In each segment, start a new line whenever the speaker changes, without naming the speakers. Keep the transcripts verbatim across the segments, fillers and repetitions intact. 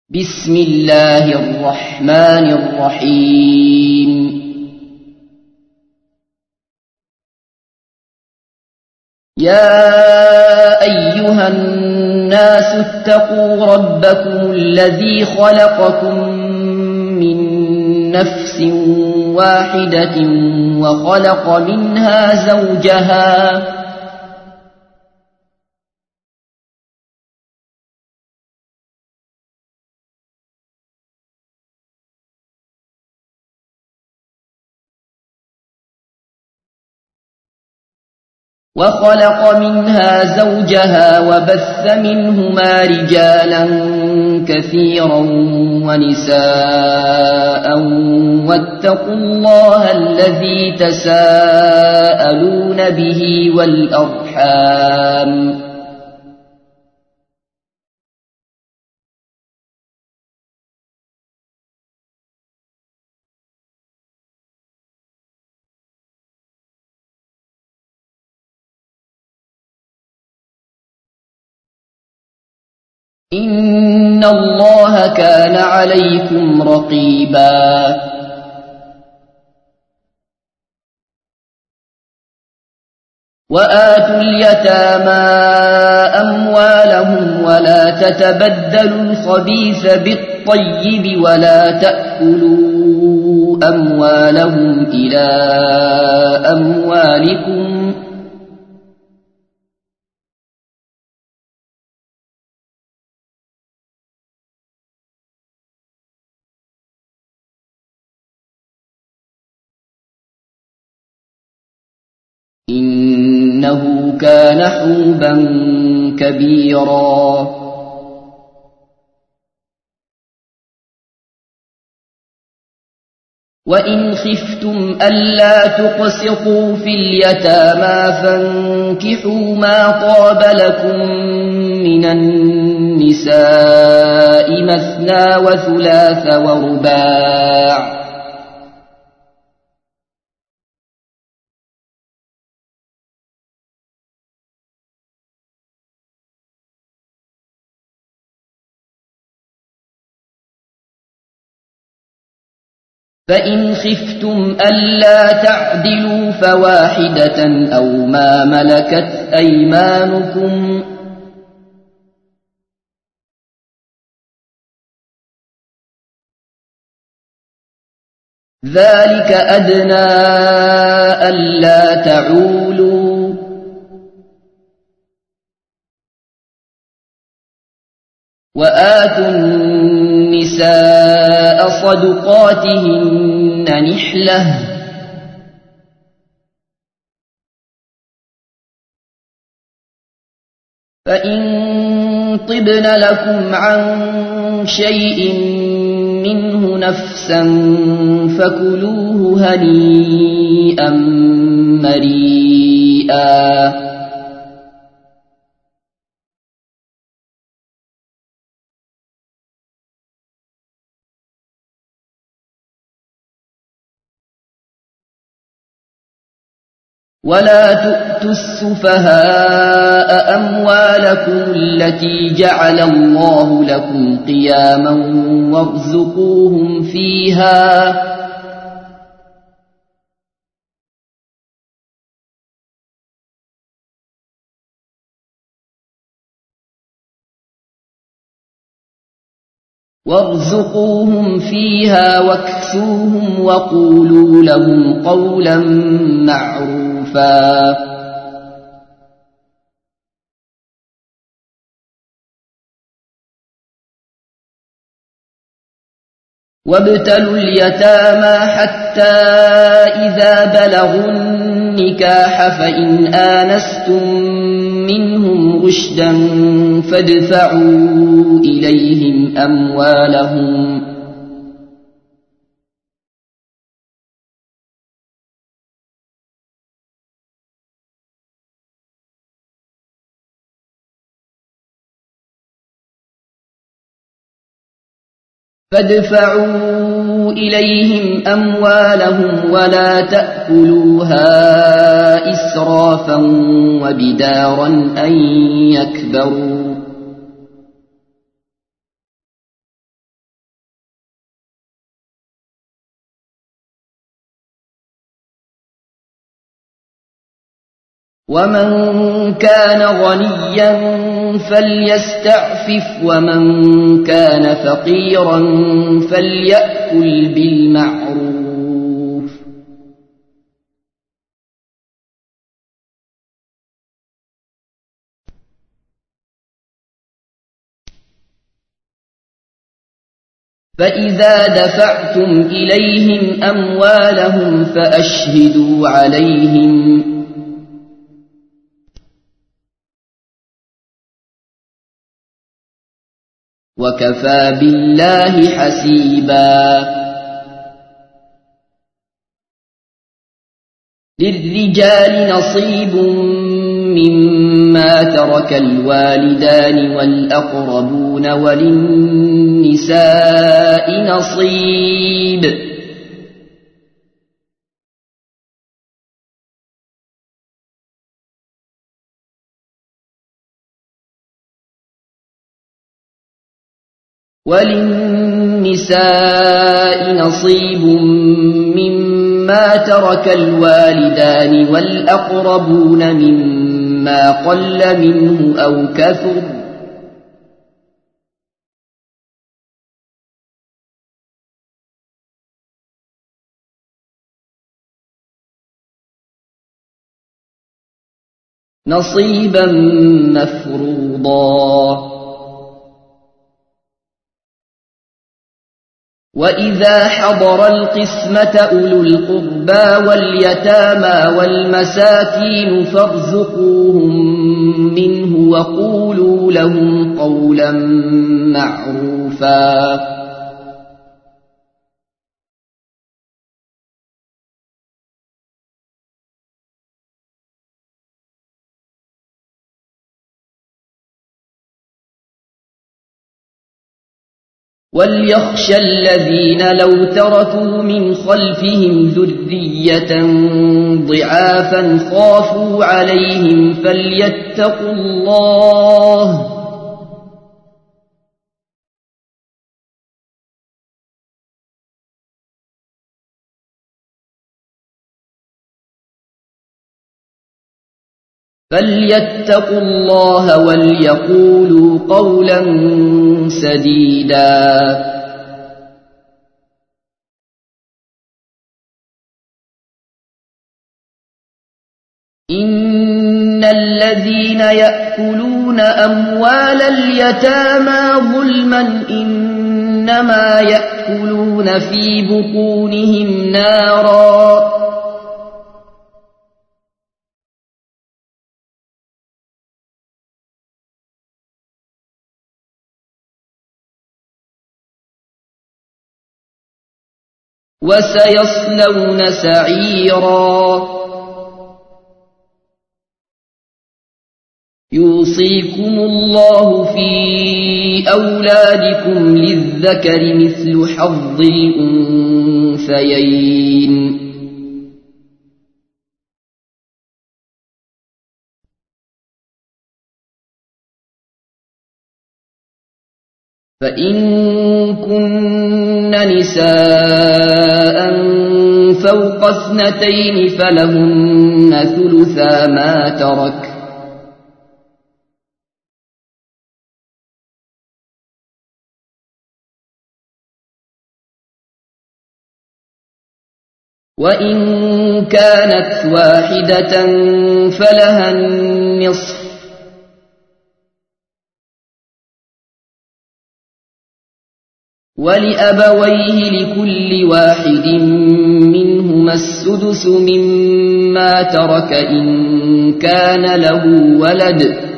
بسم الله الرحمن الرحيم يا أيها الناس اتقوا ربكم الذي خلقكم من نفس واحدة وخلق منها زوجها وخلق منها زوجها وبث منهما رجالا كثيرا ونساء واتقوا الله الذي تساءلون به والأرحام إن الله كان عليكم رقيبا وآتوا اليتامى أموالهم ولا تتبدلوا الخبيث بالطيب ولا تأكلوا أموالهم إلى أموالكم إنه كان حوبا كبيرا وإن خفتم ألا تقسطوا في اليتامى فانكحوا ما طاب لكم من النساء مثنى وثلاث ورباع فإن خفتم ألا تعدلوا فواحدة أو ما ملكت أيمانكم ذلك أدنى ألا تعولوا وآتوا النساء صدقاتهن نحلة فإن طبن لكم عن شيء منه نفسا فكلوه هنيئا مريئا ولا تؤتوا السفهاء أموالكم التي جعل الله لكم قياما وارزقوهم فيها وارزقوهم فيها واكسوهم وقولوا لهم قولا معروفا وابتلوا اليتامى حتى إذا بلغوا النكاح فإن آنستم منهم رشدا فادفعوا إليهم أموالهم فادفعوا إليهم أموالهم ولا تأكلوها إسرافا وبدارا أن يكبروا ومن كان غنيا فليستعفف ومن كان فقيرا فليأكل بالمعروف فإذا دفعتم إليهم أموالهم فأشهدوا عليهم وكفى بالله حسيبا للرجال نصيب مما ترك الوالدان والأقربون وللنساء نصيب وللنساء نصيب مما ترك الوالدان والأقربون مما قل منه أو كثر نصيبا مفروضا وإذا حضر القسمة أولو القربى واليتامى والمساكين فارزقوهم منه وقولوا لهم قولا معروفا وليخشى الذين لو تركوا من خلفهم ذرية ضعافا خافوا عليهم فليتقوا الله فليتقوا الله وليقولوا قولا سديدا إن الذين يأكلون أموال اليتامى ظلما إنما يأكلون في بطونهم نارا وسيصلون سعيرا يوصيكم الله في أولادكم للذكر مثل حظ الأنثيين فإن كن نساء فوق اثنتين فلهن ثلثا ما ترك وإن كانت واحدة فلها النصف ولأبويه لكل واحد منهما السدس مما ترك إن كان له ولد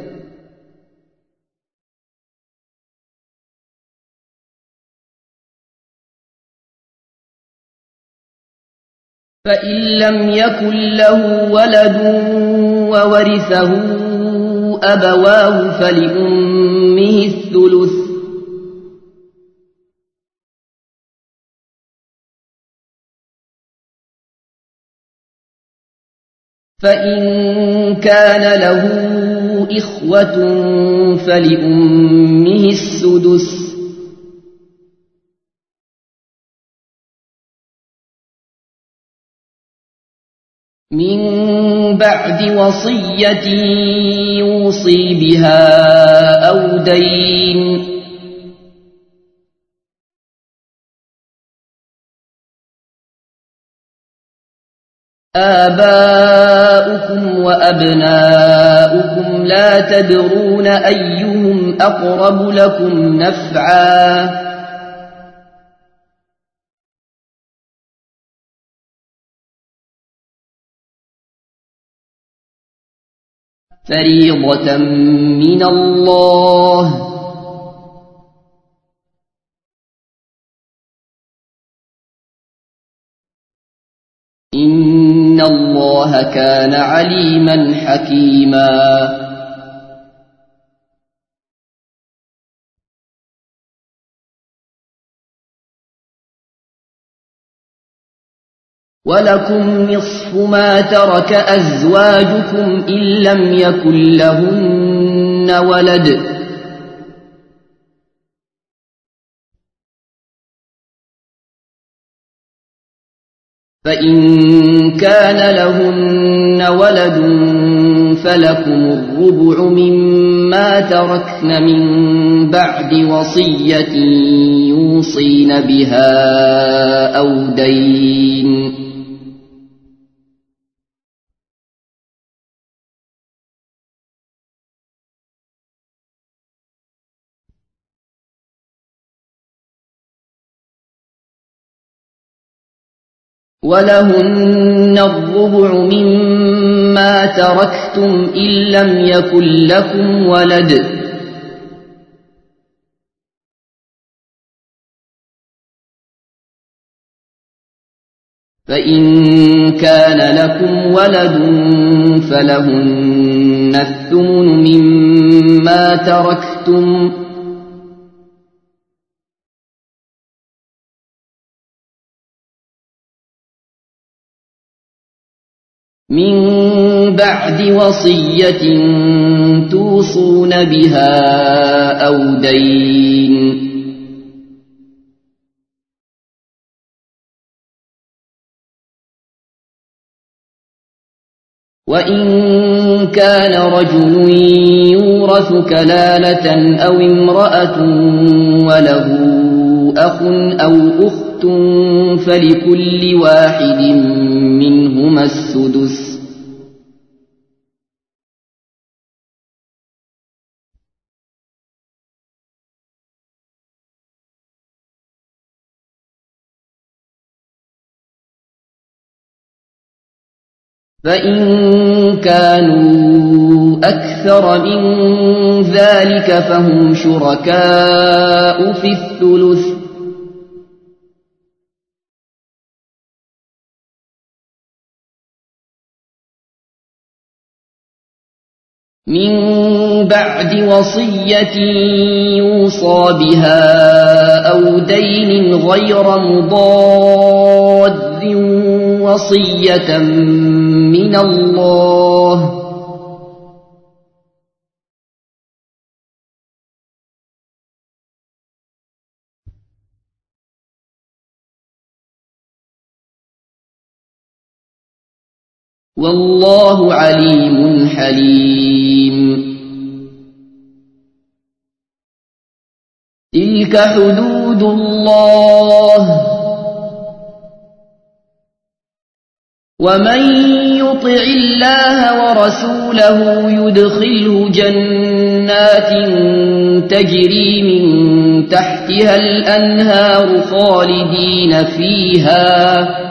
فإن لم يكن له ولد وورثه أبواه فلأمه الثلث فإن كان له إخوة فلأمه السدس من بعد وصية يوصي بها أو دين. آباؤكم وأبناؤكم لا تدرون أيهم أقرب لكم نفعا فريضة من الله، إن الله كان عليما حكيما. ولكم نصف ما ترك أزواجكم إن لم يكن لهن ولد، فإن كان لهن ولد فلكم الربع مما تركن من بعد وصية يوصين بها أو دين. ولهن الربع مما تركتم إن لم يكن لكم ولد، فإن كان لكم ولد فلهن الثمن مما تركتم من بعد وصية توصون بها أو دين. وإن كان رجل يورث كلالة أو امرأة وله أخ أو أخت فلكل واحد منهما السدس، فإن كانوا أكثر من ذلك فهم شركاء في الثلث، من بعد وصية يوصى بها أو دين غير مضاد وصية من الله، والله عليم حليم. تلك حدود الله، ومن يطع الله ورسوله يدخله جنات تجري من تحتها الأنهار خالدين فيها،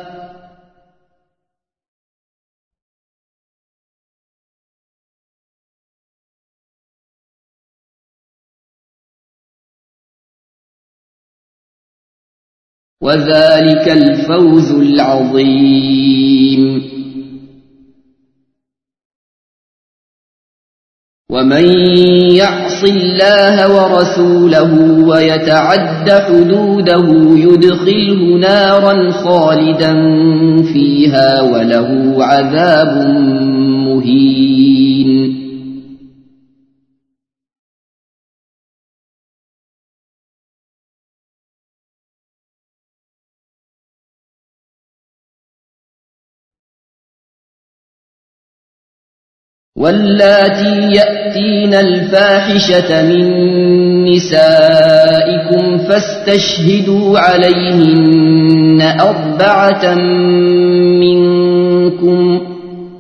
وذلك الفوز العظيم. ومن يعص الله ورسوله ويتعد حدوده يدخله نارا خالدا فيها وله عذاب مهين. واللاتي يأتين الفاحشة من نسائكم فاستشهدوا عليهن أربعة منكم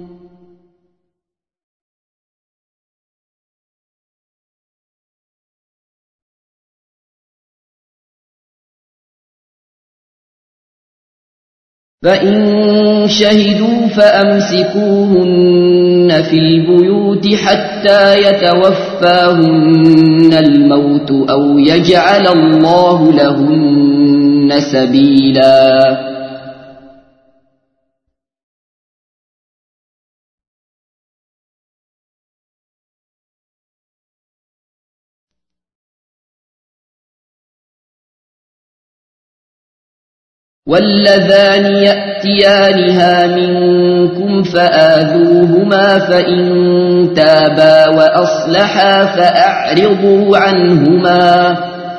فإن شهدوا فأمسكوهن في البيوت حتى يتوفاهن الموت أو يجعل الله لهن سبيلا. واللذان يأتيانها منكم فآذوهما فإن تابا وأصلحا فأعرضوا عنهما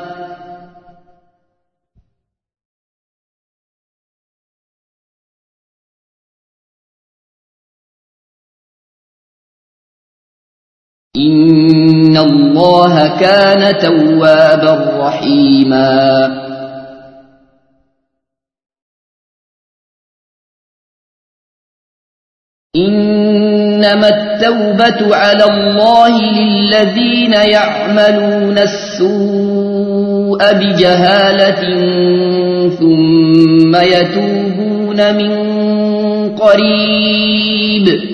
إن الله كان توابا رحيما. إنما التوبة على الله للذين يعملون السوء بجهالة ثم يتوبون من قريب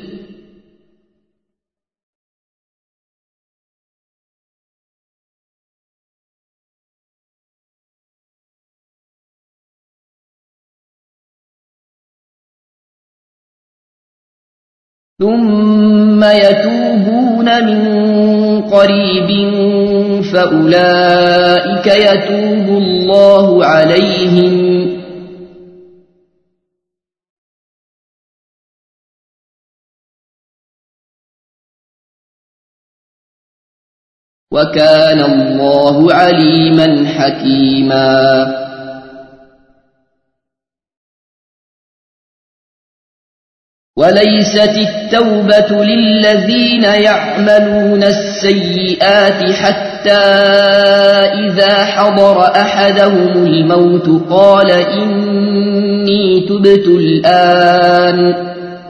ثم يتوبون من قريب فأولئك يتوب الله عليهم وكان الله عليما حكيما. وليست التوبة للذين يعملون السيئات حتى إذا حضر أحدهم الموت قال إني تبت الآن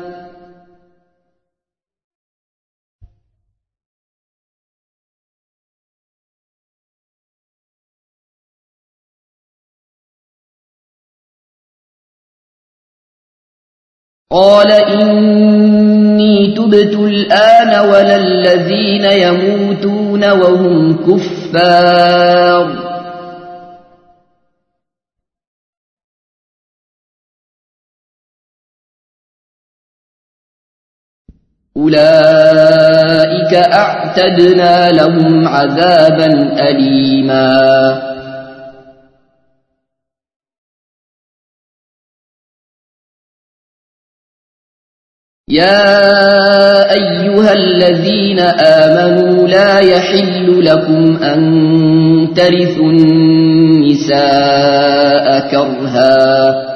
قال إني تبت الآن ولا الذين يموتون وهم كفار أولئك أعتدنا لهم عذابا أليما. يا أيها الذين آمنوا لا يحل لكم أن ترثوا النساء كرها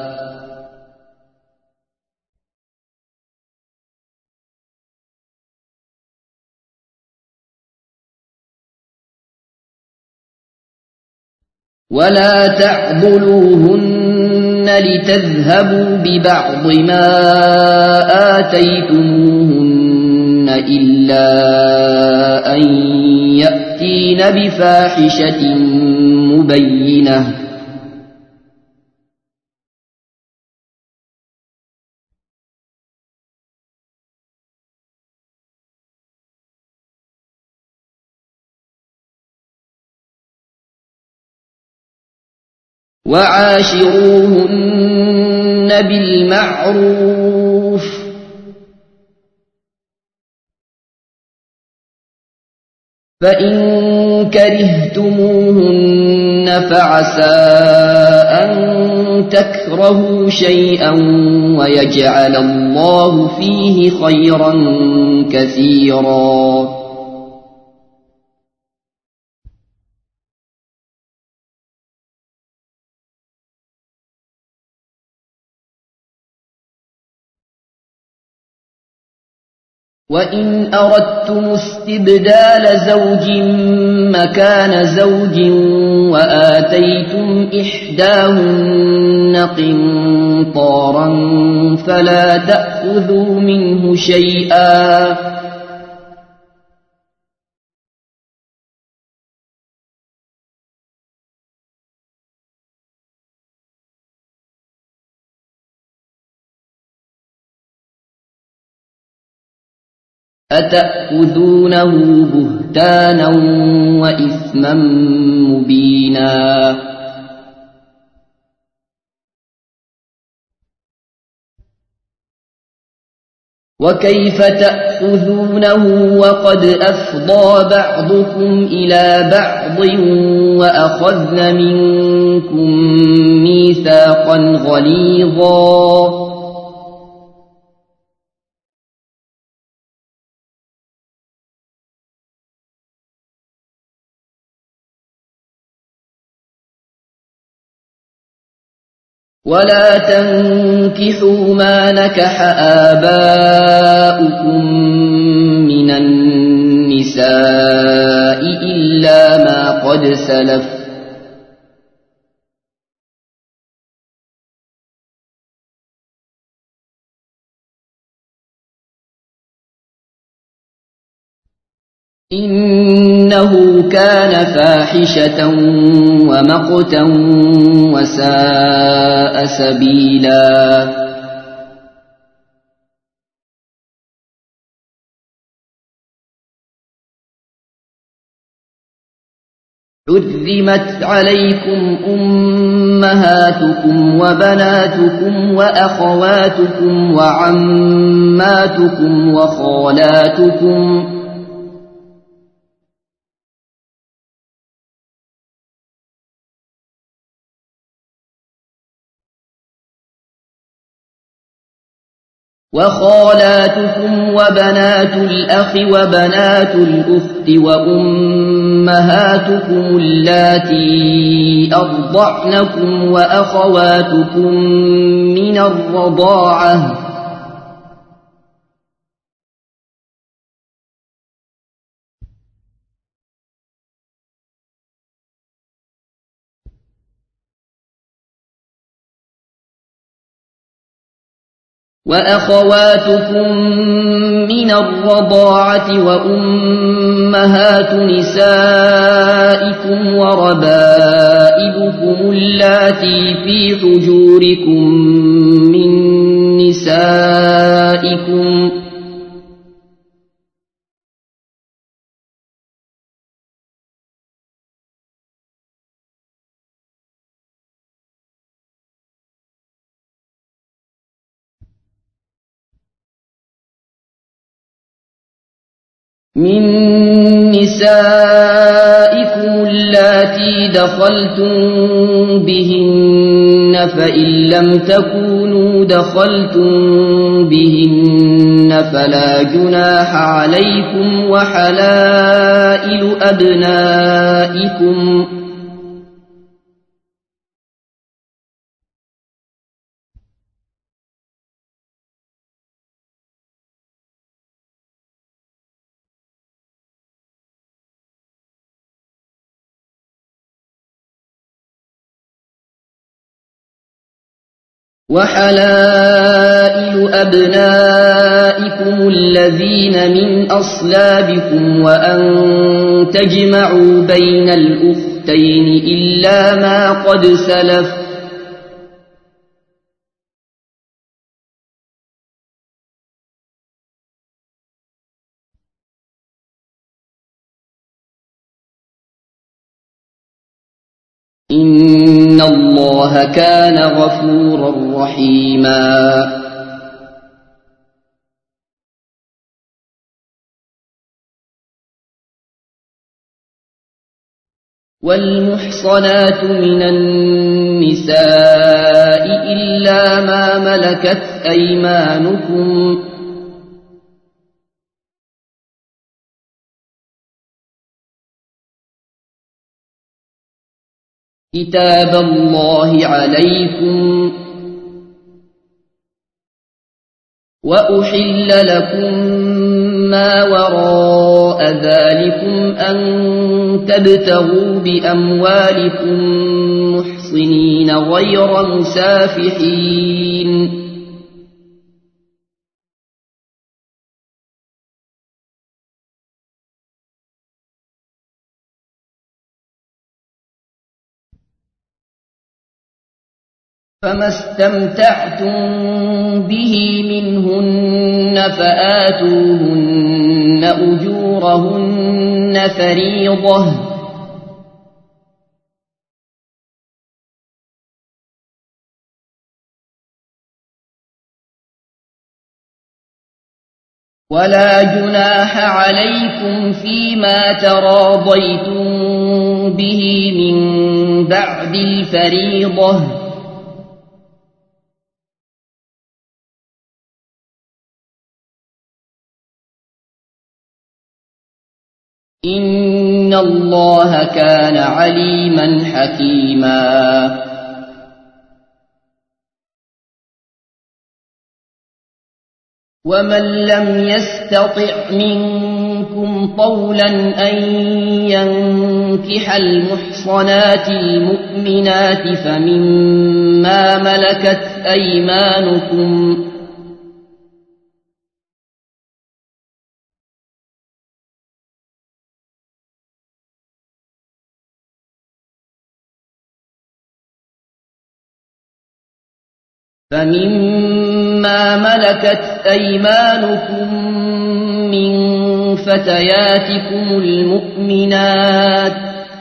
ولا تعضلوهن لتذهبوا ببعض ما آتيتموهن إلا أن يأتين بفاحشة مبينة وعاشروهن بالمعروف فإن كرهتموهن فعسى أن تكرهوا شيئا ويجعل الله فيه خيرا كثيرا. وإن أردتم استبدال زوج مكان زوج وآتيتم إحداهن قنطارا فلا تأخذوا منه شيئا أتأخذونه بهتانا وإثما مبينا وكيف تأخذونه وقد أفضى بعضكم إلى بعض وأخذن منكم ميثاقا غليظا ولا تنكحوا ما نكح آباؤكم من النساء إلا ما قد سلف إنه كان فاحشة ومقتا وساء سبيلا حرمت عليكم أمهاتكم وبناتكم وأخواتكم وعماتكم وخالاتكم وخالاتكم وبنات الأخ وبنات الأخت وأمهاتكم اللاتي أرضعنكم وأخواتكم من الرضاعة وأخواتكم من الرضاعة وأمهات نسائكم وربائبكم اللاتي في حجوركم من نسائكم من نسائكم اللاتي دخلتم بهن فإن لم تكونوا دخلتم بهن فلا جناح عليكم وحلائل أبنائكم وحلائل أبنائكم الذين من أصلابكم وأن تجمعوا بين الأختين إلا ما قد سلف إن الله كان غفورا رحيما والمحصنات من النساء إلا ما ملكت أيمانكم كتاب الله عليكم وأحل لكم ما وراء ذلكم أن تبتغوا بأموالكم محصنين غير مسافحين فما استمتعتم به منهن فآتوهن أجورهن فريضة ولا جناح عليكم فيما تراضيتم به من بعد الفريضة إن الله كان عليما حكيما ومن لم يستطع منكم طولا أن ينكح المحصنات المؤمنات فمما ملكت أيمانكم فمما ملكت أيمانكم من فتياتكم المؤمنات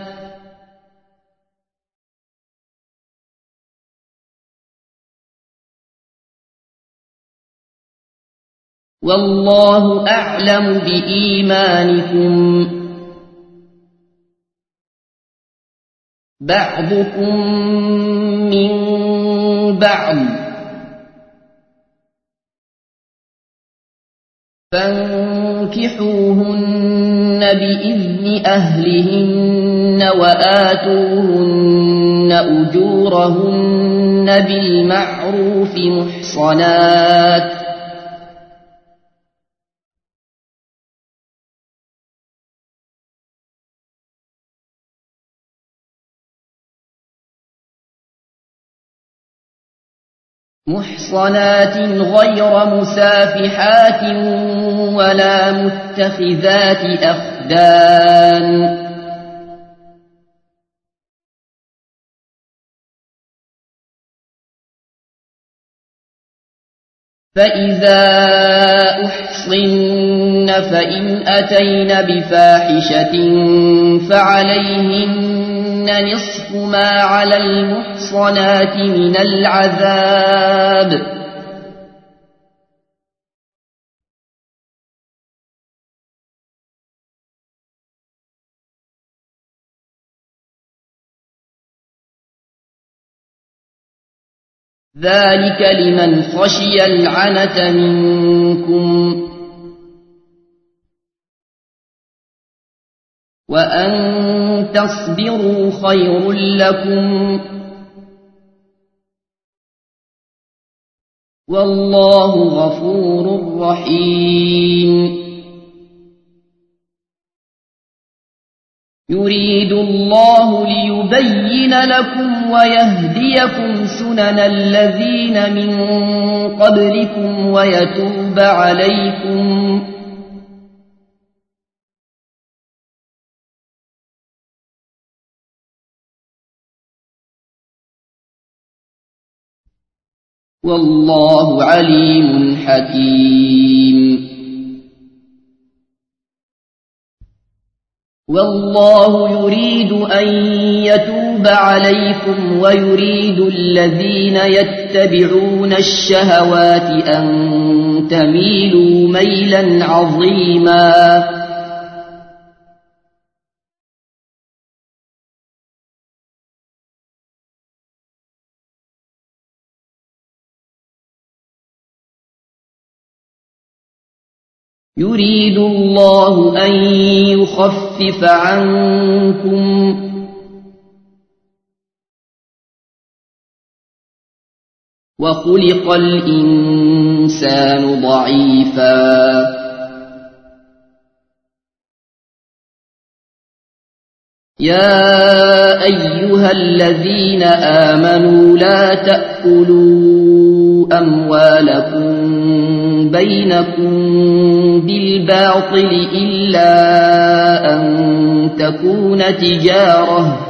والله أعلم بإيمانكم بعضكم من بعض فانكحوهن بإذن أهلهن وآتوهن أجورهن بالمعروف محصنات محصنات غير مسافحات ولا متخذات أخدان فإذا أحصن فإن أتين بفاحشة فعليهن نصف ما على المحصنات من العذاب ذلك لمن خشي العنة منكم وأن تصبروا خير لكم والله غفور رحيم يريد الله ليبين لكم ويهديكم سنن الذين من قبلكم ويتوب عليكم والله عليم حكيم والله يريد أن يتوب عليكم ويريد الذين يتبعون الشهوات أن تميلوا ميلا عظيما يريد الله أن يخفف عنكم وخلق الإنسان ضعيفا يا أيها الذين آمنوا لا تأكلوا أموالكم بينكم بالباطل إلا أن تكون تجارة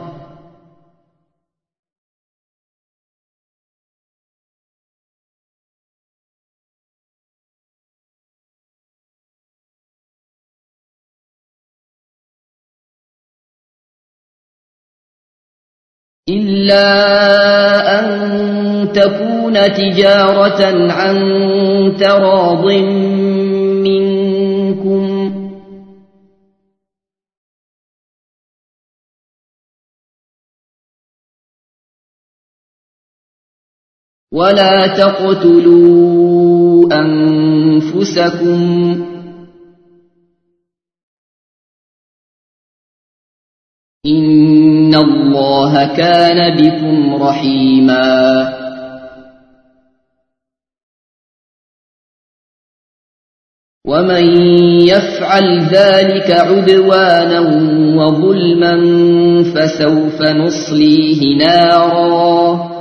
إلا أن تكون تجارة عن تراض منكم ولا تقتلوا أنفسكم إن الله كان بكم رحيما ومن يفعل ذلك عدوانا وظلما فسوف نصليه نارا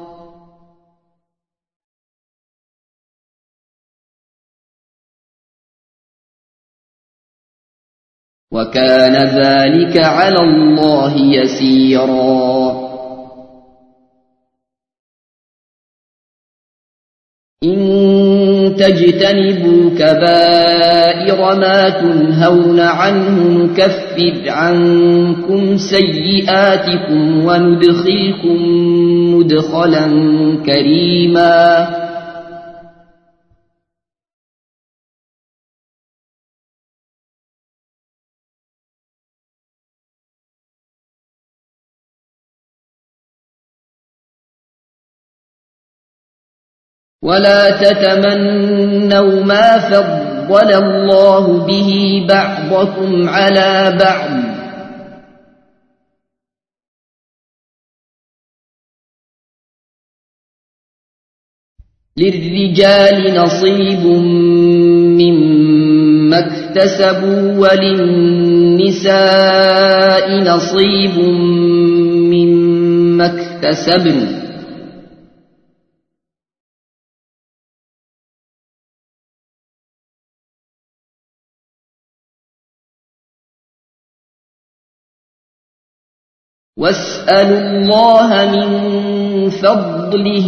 وكان ذلك على الله يسيرا إن تجتنبوا كبائر ما تنهون عنه نكفر عنكم سيئاتكم وندخلكم مدخلا كريما ولا تتمنوا ما فضل الله به بعضكم على بعض للرجال نصيب مما اكتسبوا وللنساء نصيب مما اكتسبن واسألوا الله من فضله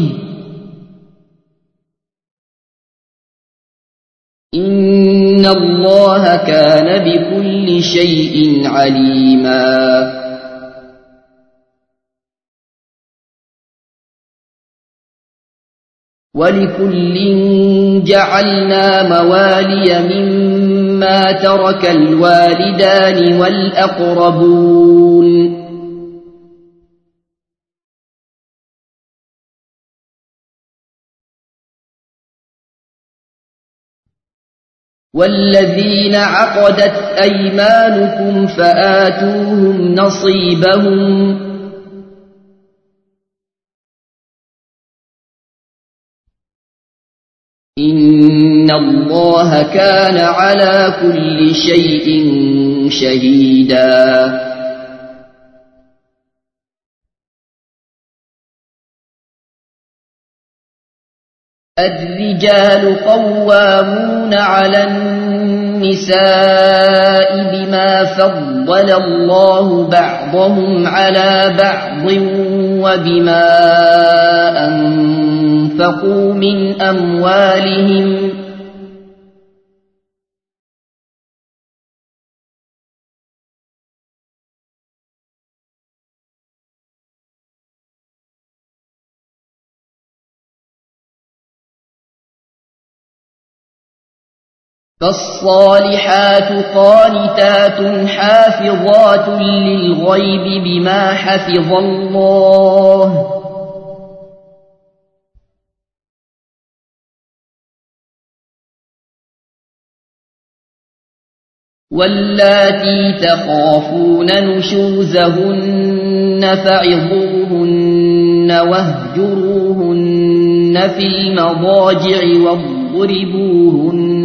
إن الله كان بكل شيء عليما ولكل جعلنا موالي مما ترك الوالدان والأقربون والذين عقدت أيمانكم فآتوهم نصيبهم إن الله كان على كل شيء شهيدا الرجال قوامون على النساء بما فضل الله بعضهم على بعض وبما أنفقوا من أموالهم فالصالحات قانتات حافظات للغيب بما حفظ الله واللاتي تخافون نشوزهن فعظوهن واهجروهن في المضاجع واضربوهن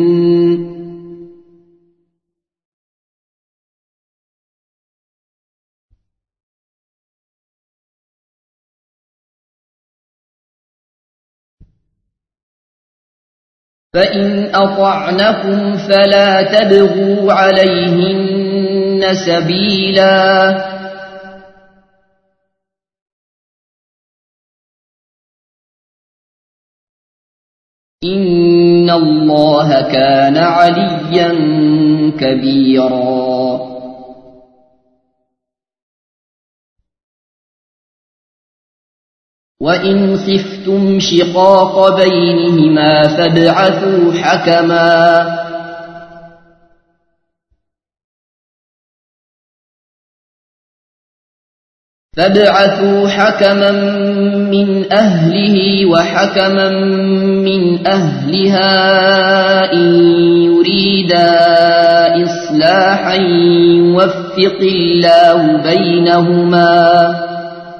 فإن أطعنكم فلا تبغوا عليهن سبيلا إن الله كان عليا كبيرا وإن خفتم شقاق بينهما فابعثوا حكما فابعثوا حكما من أهله وحكما من أهلها إن يريدا إصلاحا يوفق الله بينهما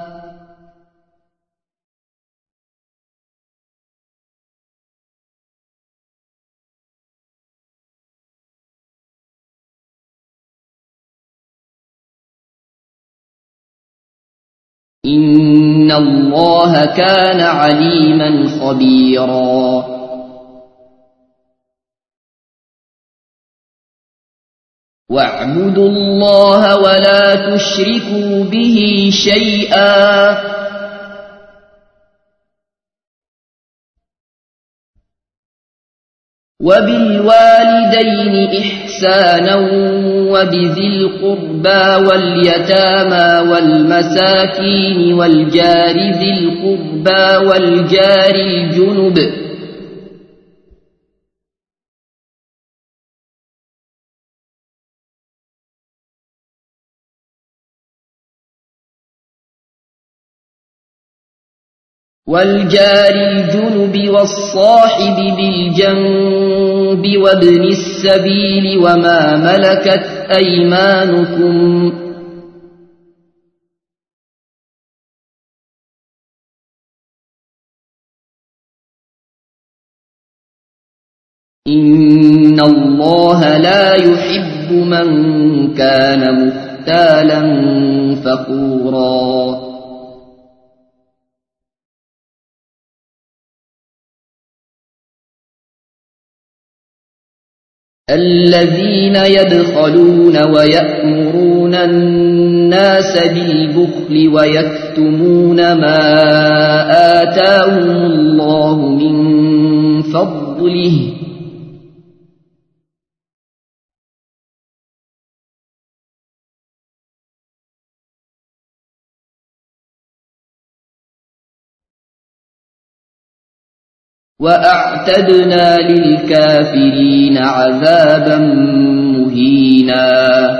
إن الله كان عليما خبيرا واعبدوا الله ولا تشركوا به شيئا وبالوالدين إحسانا وبذي القربى واليتامى والمساكين والجار ذي القربى والجار الجنب والجار الجنب والصاحب بالجنب وابن السبيل وما ملكت أيمانكم إن الله لا يحب من كان مختالا فخورا الذين يبخلون ويأمرون الناس بالبخل ويكتمون ما آتاهم الله من فضله وأعتدنا للكافرين عذابا مهينا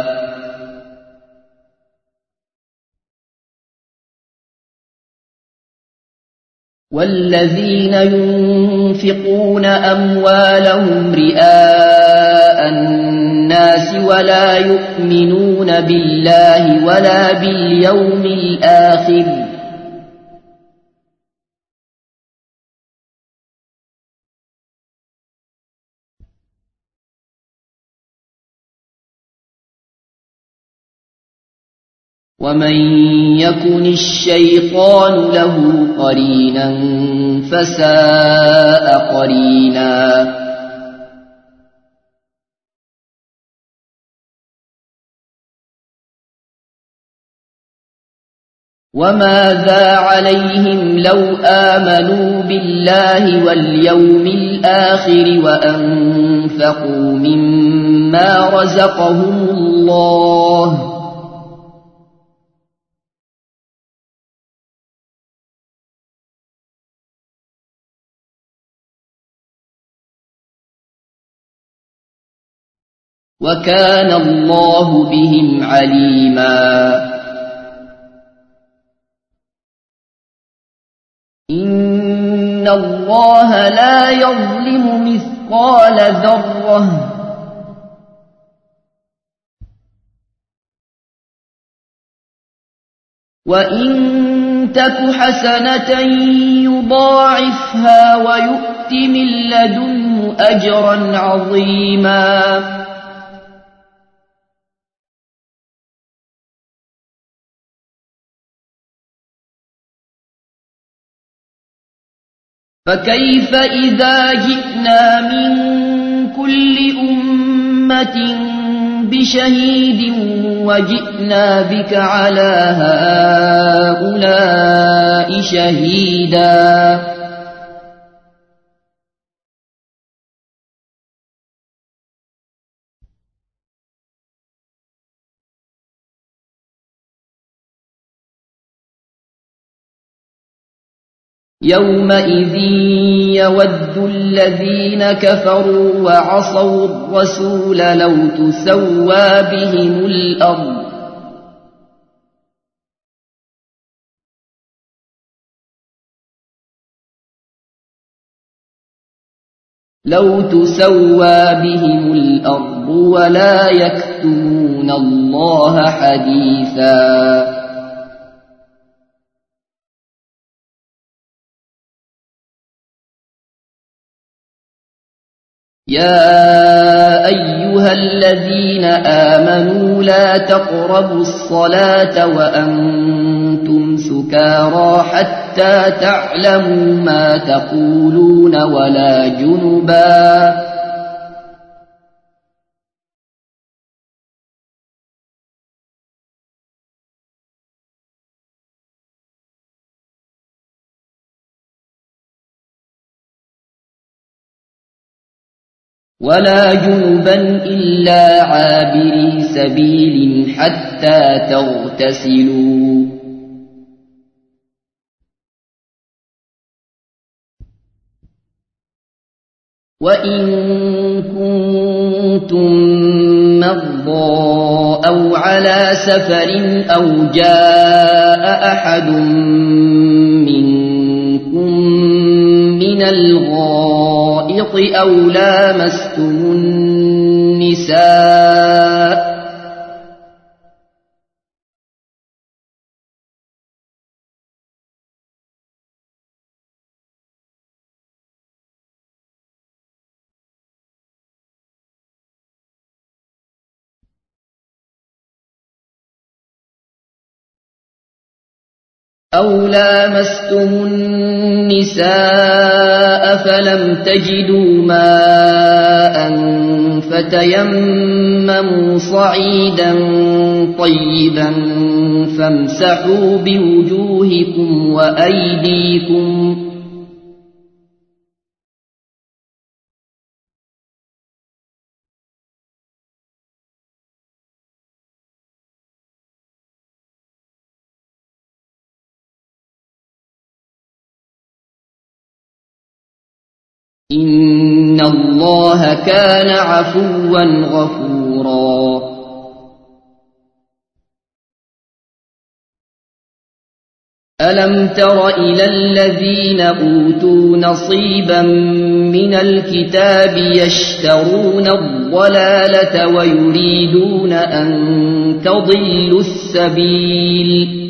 والذين ينفقون أموالهم رئاء الناس ولا يؤمنون بالله ولا باليوم الآخر ومن يكن الشيطان له قرينا فساء قرينا وماذا عليهم لو آمنوا بالله واليوم الآخر وأنفقوا مما رزقهم الله وكان الله بهم عليما إن الله لا يظلم مثقال ذرة وإن تك حسنة يضاعفها ويؤت من لدنه أجرا عظيما فكيف إذا جئنا من كل أمة بشهيد وجئنا بك على هؤلاء شهيدا يومئذ يود الذين كفروا وعصوا الرسول لو تسوى بهم الأرض لو تسوى بهم الأرض ولا يكتمون الله حديثا يا أيها الذين آمنوا لا تقربوا الصلاة وأنتم سكارى حتى تعلموا ما تقولون ولا جنبا ولا جنبا إلا عابري سبيل حتى تغتسلوا وإن كنتم مرضى أو على سفر أو جاء أحد منكم من الغائط أو لامستم النساء أو لامستم النساء فلم تجدوا ماء فتيمموا صعيدا طيبا فامسحوا بوجوهكم وأيديكم إن الله كان عفوا غفورا ألم تر إلى الذين أوتوا نصيبا من الكتاب يشترون الضلالة ويريدون أن تضلوا السبيل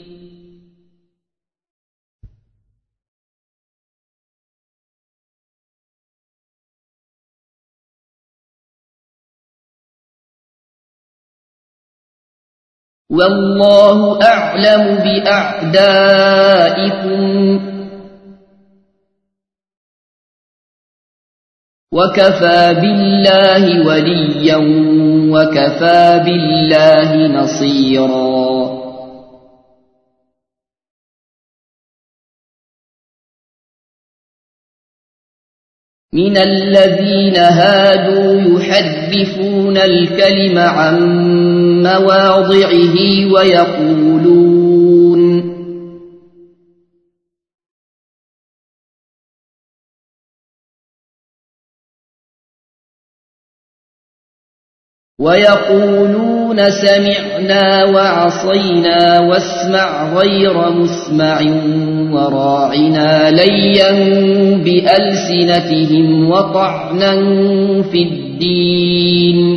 والله أعلم بأعدائكم وكفى بالله وليا وكفى بالله نصيرا من الذين هادوا يحرفون الكلم عن مواضعه ويقولون ويقولون سمعنا وعصينا واسمع غير مسمع وراعنا ليا بألسنتهم وطعنا في الدين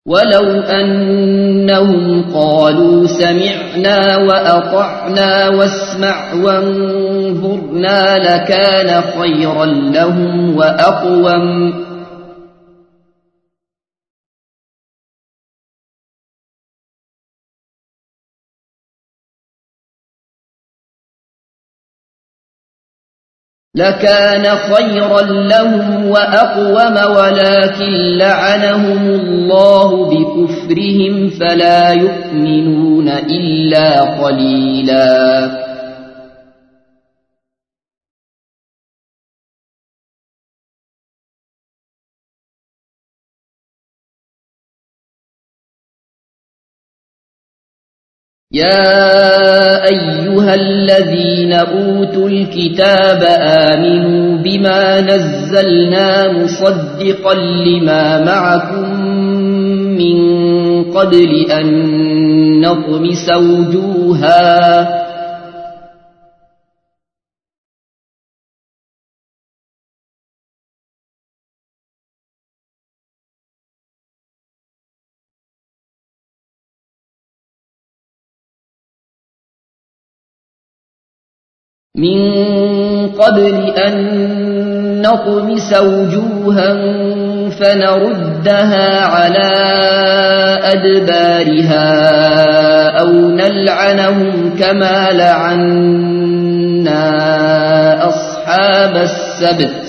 ولو أنهم قالوا سمعنا وأطعنا واسمع وانظرنا لكان خيرا لهم وأقوم. لكان خيرا لهم وأقوم ولكن لعنهم الله بكفرهم فلا يؤمنون إلا قليلا. يا أيها الذين أوتوا الكتاب آمنوا بما نزلنا مصدقا لما معكم من قبل أن نطمس وجوها من قبل أن نطمس وجوها فنردها على أدبارها أو نلعنهم كما لعنا أصحاب السبت.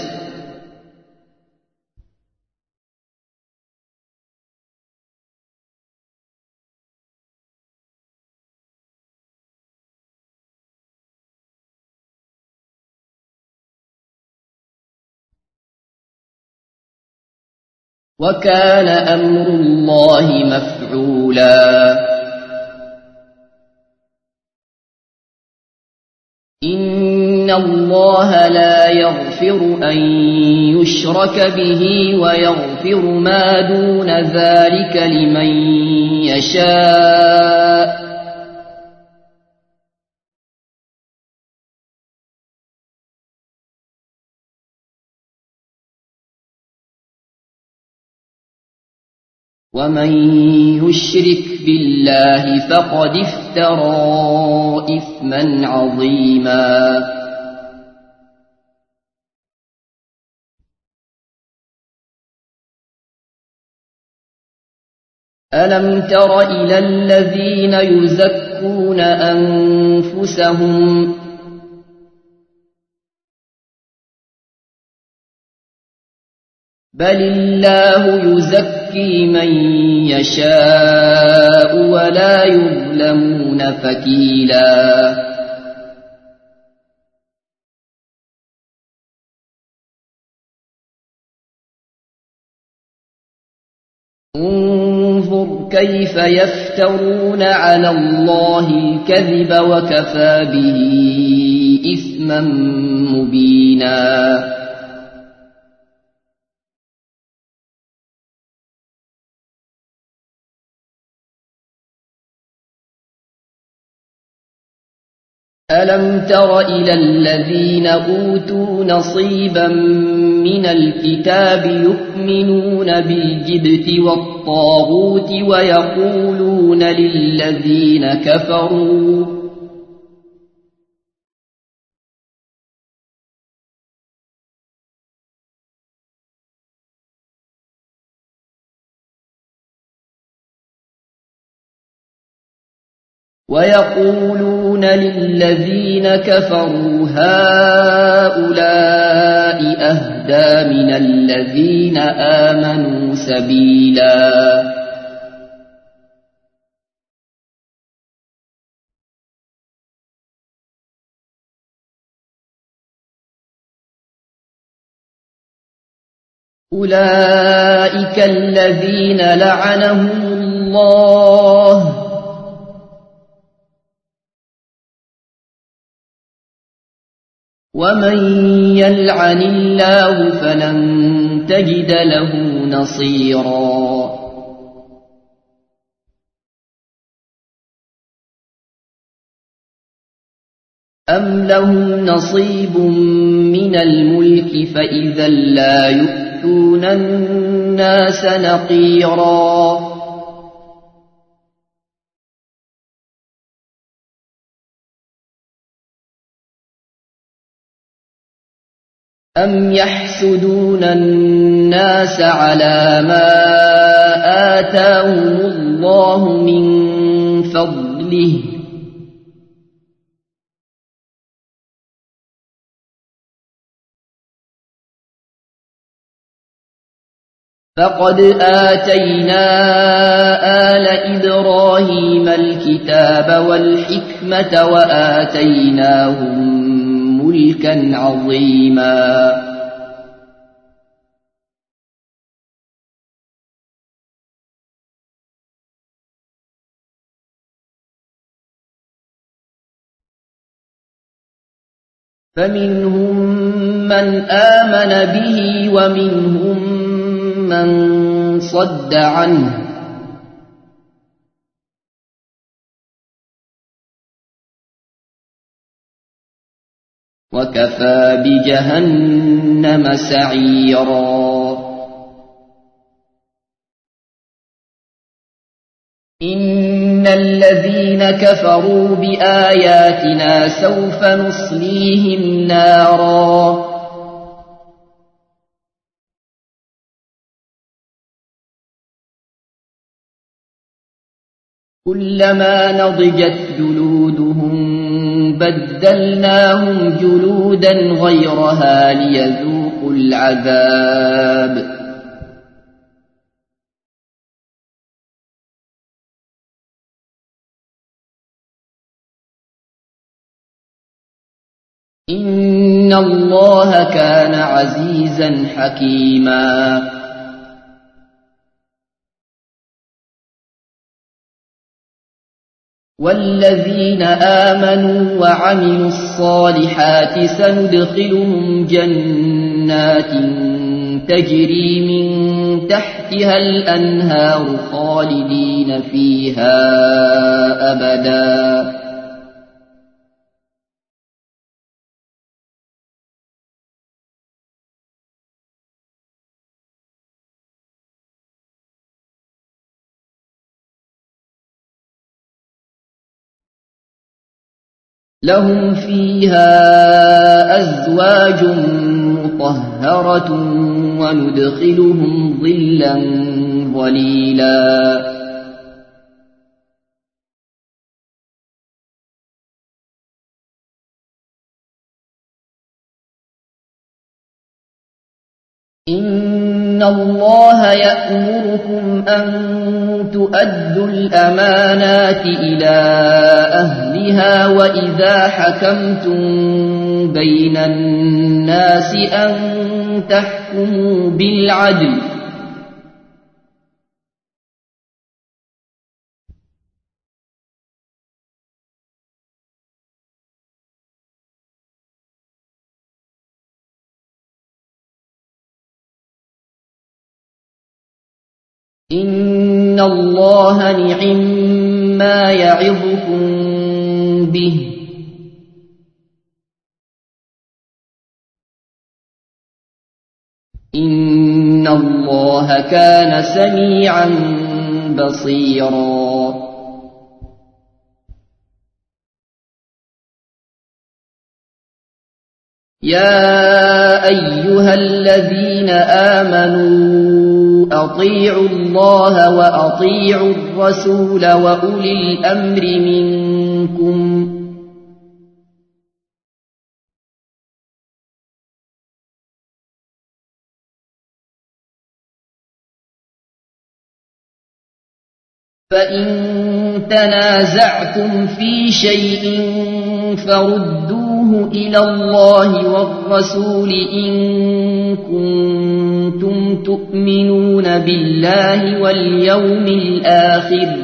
وكان أمر الله مفعولا. إن الله لا يغفر أن يشرك به ويغفر ما دون ذلك لمن يشاء. ومن يشرك بالله فقد افترى إثما عظيما. ألم تر إلى الذين يزكون أنفسهم بل الله يزكي من يشاء ولا يظلمون فتيلا. انظر كيف يفترون على الله الكذب وكفى به إثما مبينا. ألم تر إلى الذين أوتوا نصيبا من الكتاب يؤمنون بالجبت والطاغوت ويقولون للذين كفروا ويقولون للذين كفروا هؤلاء أهدى من الذين آمنوا سبيلا. أولئك الذين لعنهم الله ومن يلعن الله فلن تجد له نصيرا. أم لهم نصيب من الملك فإذا لا يؤتون الناس نقيرا. أم يحسدون الناس على ما آتاهم الله من فضله فقد آتينا آل إبراهيم الكتاب والحكمة وآتيناهم ملكا عظيما فمنهم من آمن به ومنهم من صد عنه وكفى بجهنم سعيرا إن الذين كفروا بآياتنا سوف نصليهم نارا كلما نضجت جلودهم بدلناهم جلودا غيرها ليذوقوا العذاب إن الله كان عزيزا حكيما والذين آمنوا وعملوا الصالحات سندخلهم جنات تجري من تحتها الأنهار خالدين فيها أبدا لهم فيها أزواج مطهرة وندخلهم ظلا ظليلا إن الله يأمركم أن تؤدوا الأمانات إلى أهلها وإذا حكمتم بين الناس أن تحكموا بالعدل إن الله نعم ما يعظكم به إن الله كان سميعا بصيرا يا أيها الذين آمنوا أطيعوا الله وأطيعوا الرسول وأولي الأمر منكم فإن تنازعتم في شيء فردوه إلى الله والرسول إن كنتم تؤمنون بالله واليوم الآخر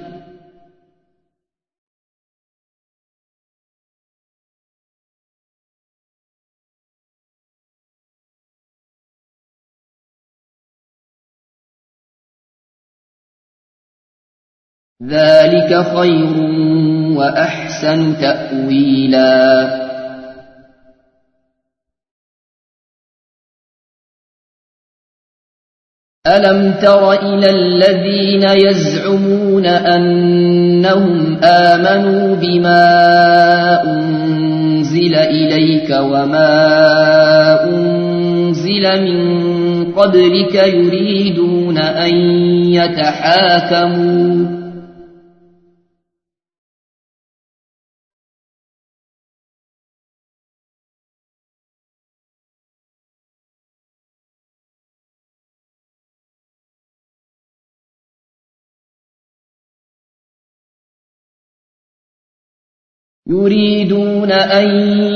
ذلك خير وأحسن تأويلا ألم تر إلى الذين يزعمون أنهم آمنوا بما أنزل إليك وما أنزل أنزل من قبلك يريدون أن يتحاكموا يريدون أن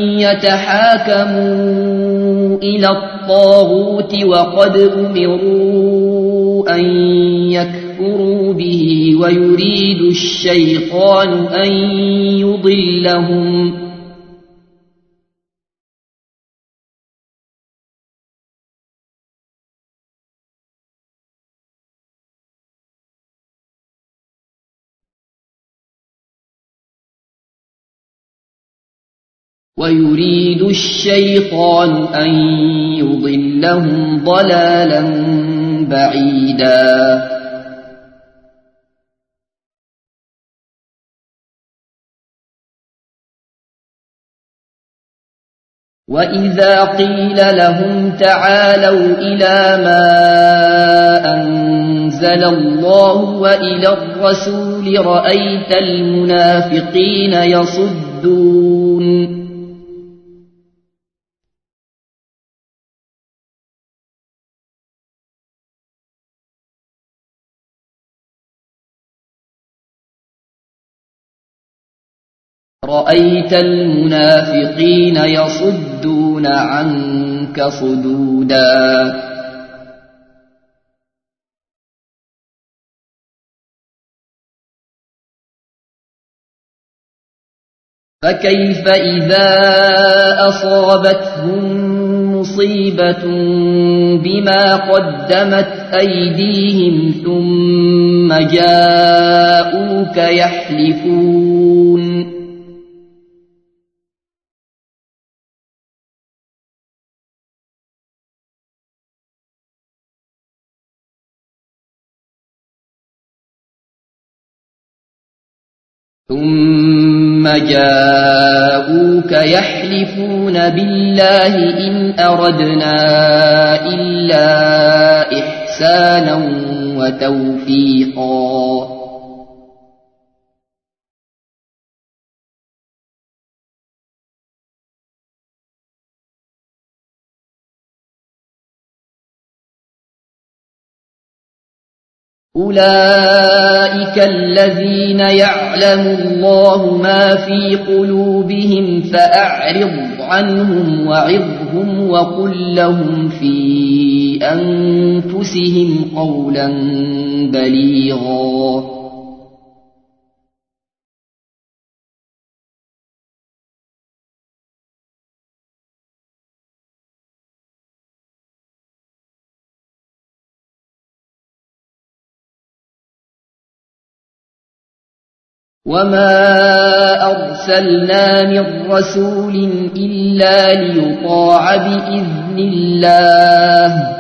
يتحاكموا إلى الطاغوت وقد أمروا أن يكفروا به ويريد الشيطان أن يضلهم ويريد الشيطان أن يضلهم ضلالا بعيدا وإذا قيل لهم تعالوا إلى ما أنزل الله وإلى الرسول رأيت المنافقين يصدون رأيت المنافقين يصدون عنك صدودا فكيف إذا أصابتهم مصيبة بما قدمت أيديهم ثم جاءوك يحلفون ثم جاءوك يحلفون بالله إن أردنا إلا إحسانا وتوفيقا أولئك الذين يعلم الله ما في قلوبهم فأعرض عنهم وعظهم وقل لهم في أنفسهم قولا بليغا وما أرسلنا من رسول إلا ليطاع بإذن الله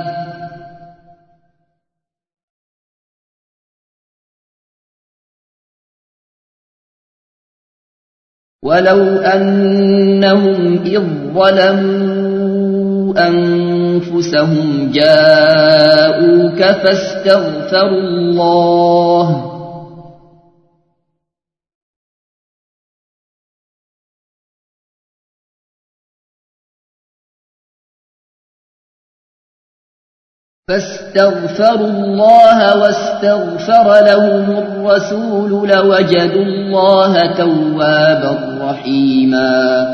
ولو أنهم إذ ظلموا أنفسهم جاءوك فاستغفروا الله فاستغفروا الله واستغفر لهم الرسول لوجدوا الله توابا رحيما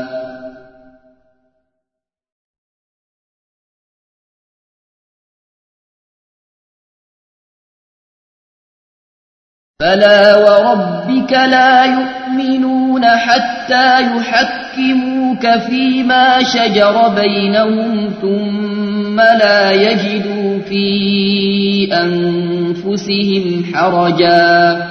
فلا وربك لا يؤمنون حتى يحكموك فيما شجر بينهم ثم لا يجدوا في أنفسهم حرجا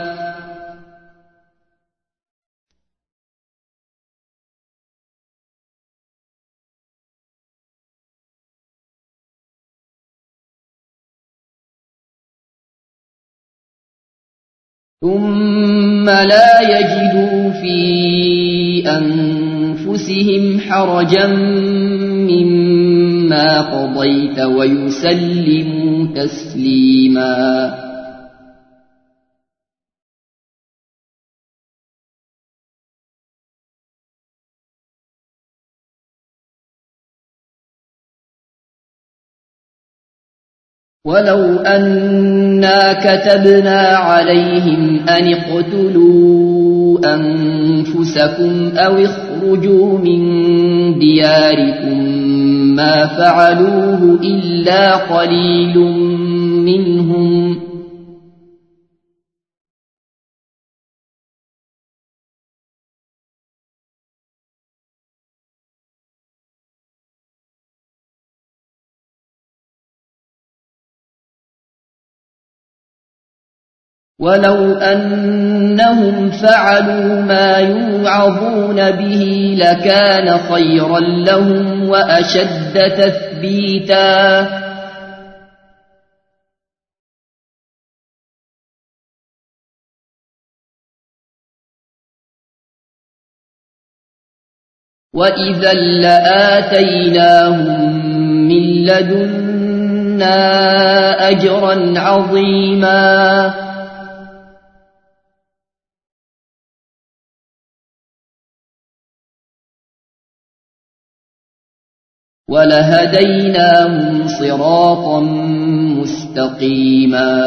ثم لا يجدوا في أنفسهم حرجا مما ما قضيت ويسلموا تسليما. ولو أنا كتبنا عليهم أن اقتلوا أنفسكم أو اخرجوا من دياركم ما فعلوه إلا قليل منهم ولو أنهم فعلوا ما يوعظون به لكان خيرا لهم وأشد تثبيتا. وإذا لآتيناهم من لدنا أجرا عظيما. ولهديناهم صراطا مستقيما.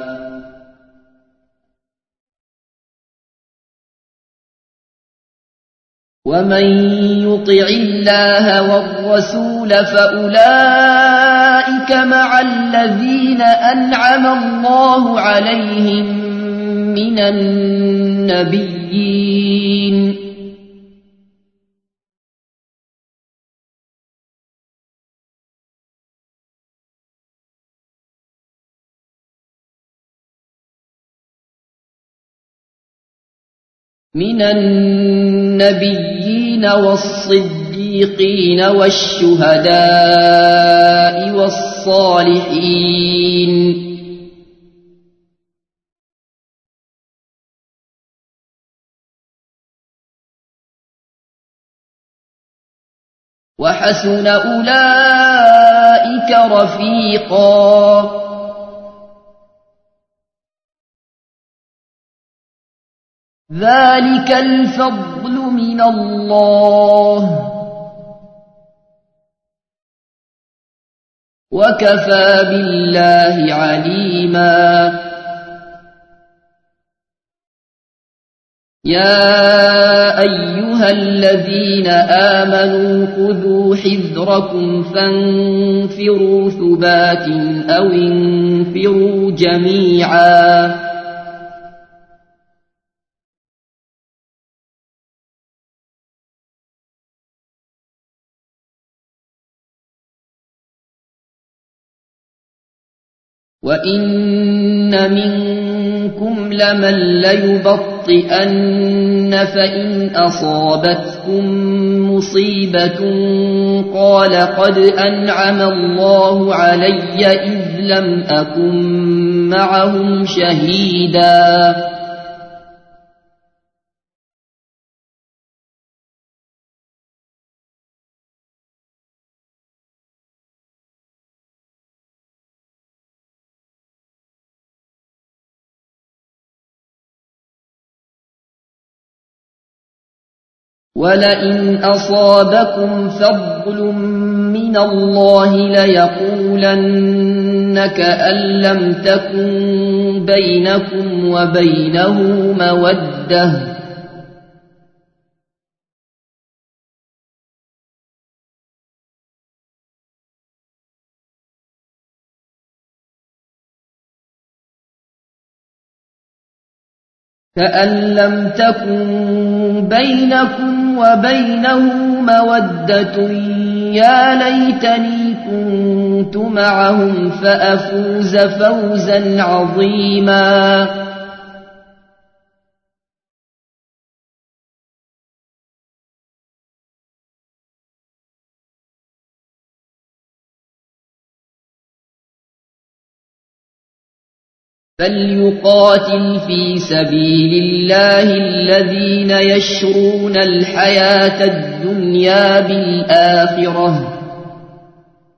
ومن يطع الله والرسول فأولئك مع الذين أنعم الله عليهم من النبيين من النبيين والصديقين والشهداء والصالحين وحسن أولئك رفيقا. ذلك الفضل من الله وكفى بالله عليما. يا أيها الذين آمنوا خذوا حذركم فانفروا ثبات أو انفروا جميعا. وإن منكم لمن ليبطئن فإن أصابتكم مصيبة قال قد أنعم الله علي إذ لم أكن معهم شهيدا. ولئن أصابكم فضل من الله ليقولن كأن لم تكن بينكم وبينه مودة كأن لم تكن بينكم وبينه مودة يا ليتني كنت معهم فأفوز فوزا عظيما. فليقاتل في سبيل الله الذين يشرون الحياة الدنيا بالآخرة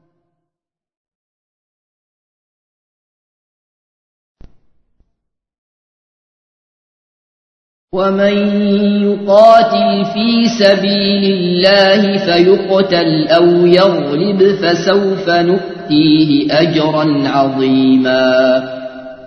ومن يقاتل في سبيل الله فيقتل أو يغلب فسوف نؤتيه أجرا عظيما.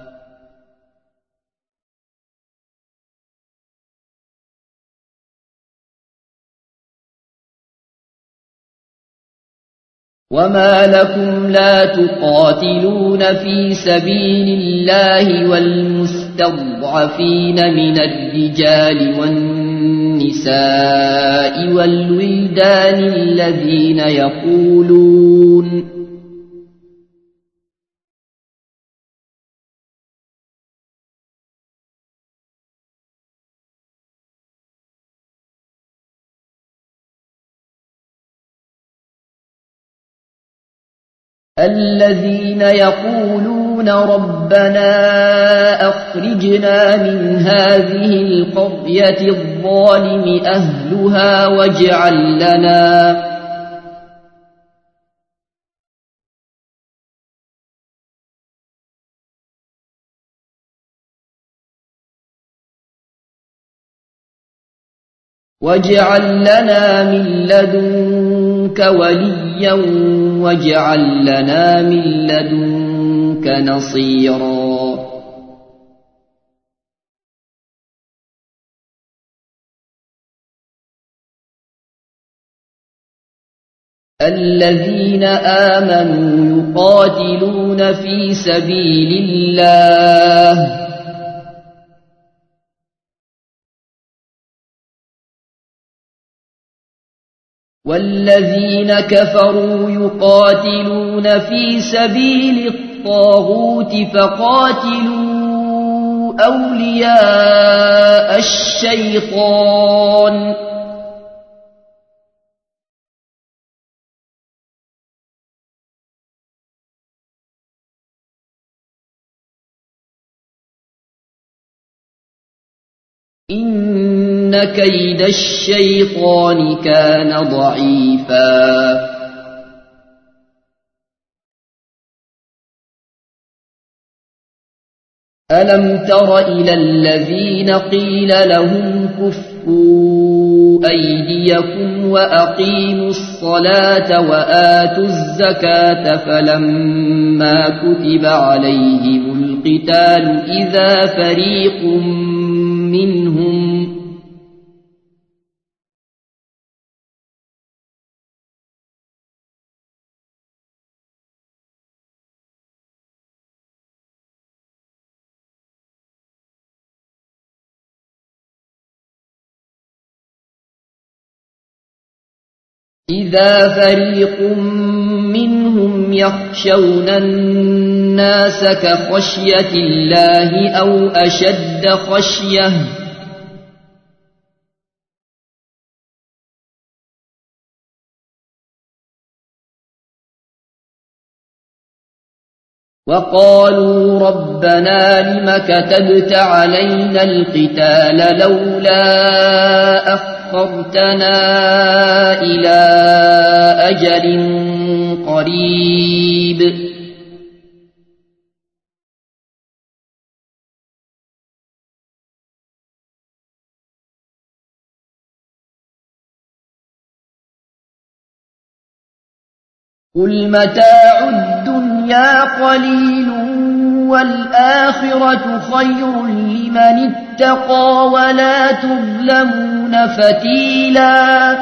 وما لكم لا تقاتلون في سبيل الله والمستضعفين من الرجال والنساء والولدان الذين يقولون الذين يقولون ربنا أخرجنا من هذه القرية الظالم أهلها واجعل لنا واجعل لنا من لدنك وليا واجعل لنا من لدنك نصيرا. الذين آمنوا يقاتلون في سبيل الله والذين كفروا يقاتلون في سبيل الطاغوت فقاتلوا أولياء الشيطان إن كيد الشيطان كان ضعيفا. ألم تر إلى الذين قيل لهم كفوا أيديكم وأقيموا الصلاة وآتوا الزكاة فلما كتب عليهم القتال إذا فريق منهم إذا فريق منهم يخشون الناس كخشية الله أو أشد خشية وقالوا ربنا لم كتبت علينا القتال لولا أخرتنا إلى أجل قريب قل متاع الدنيا قليل والآخرة خير لمن اتقى ولا تظلمون فتيلا.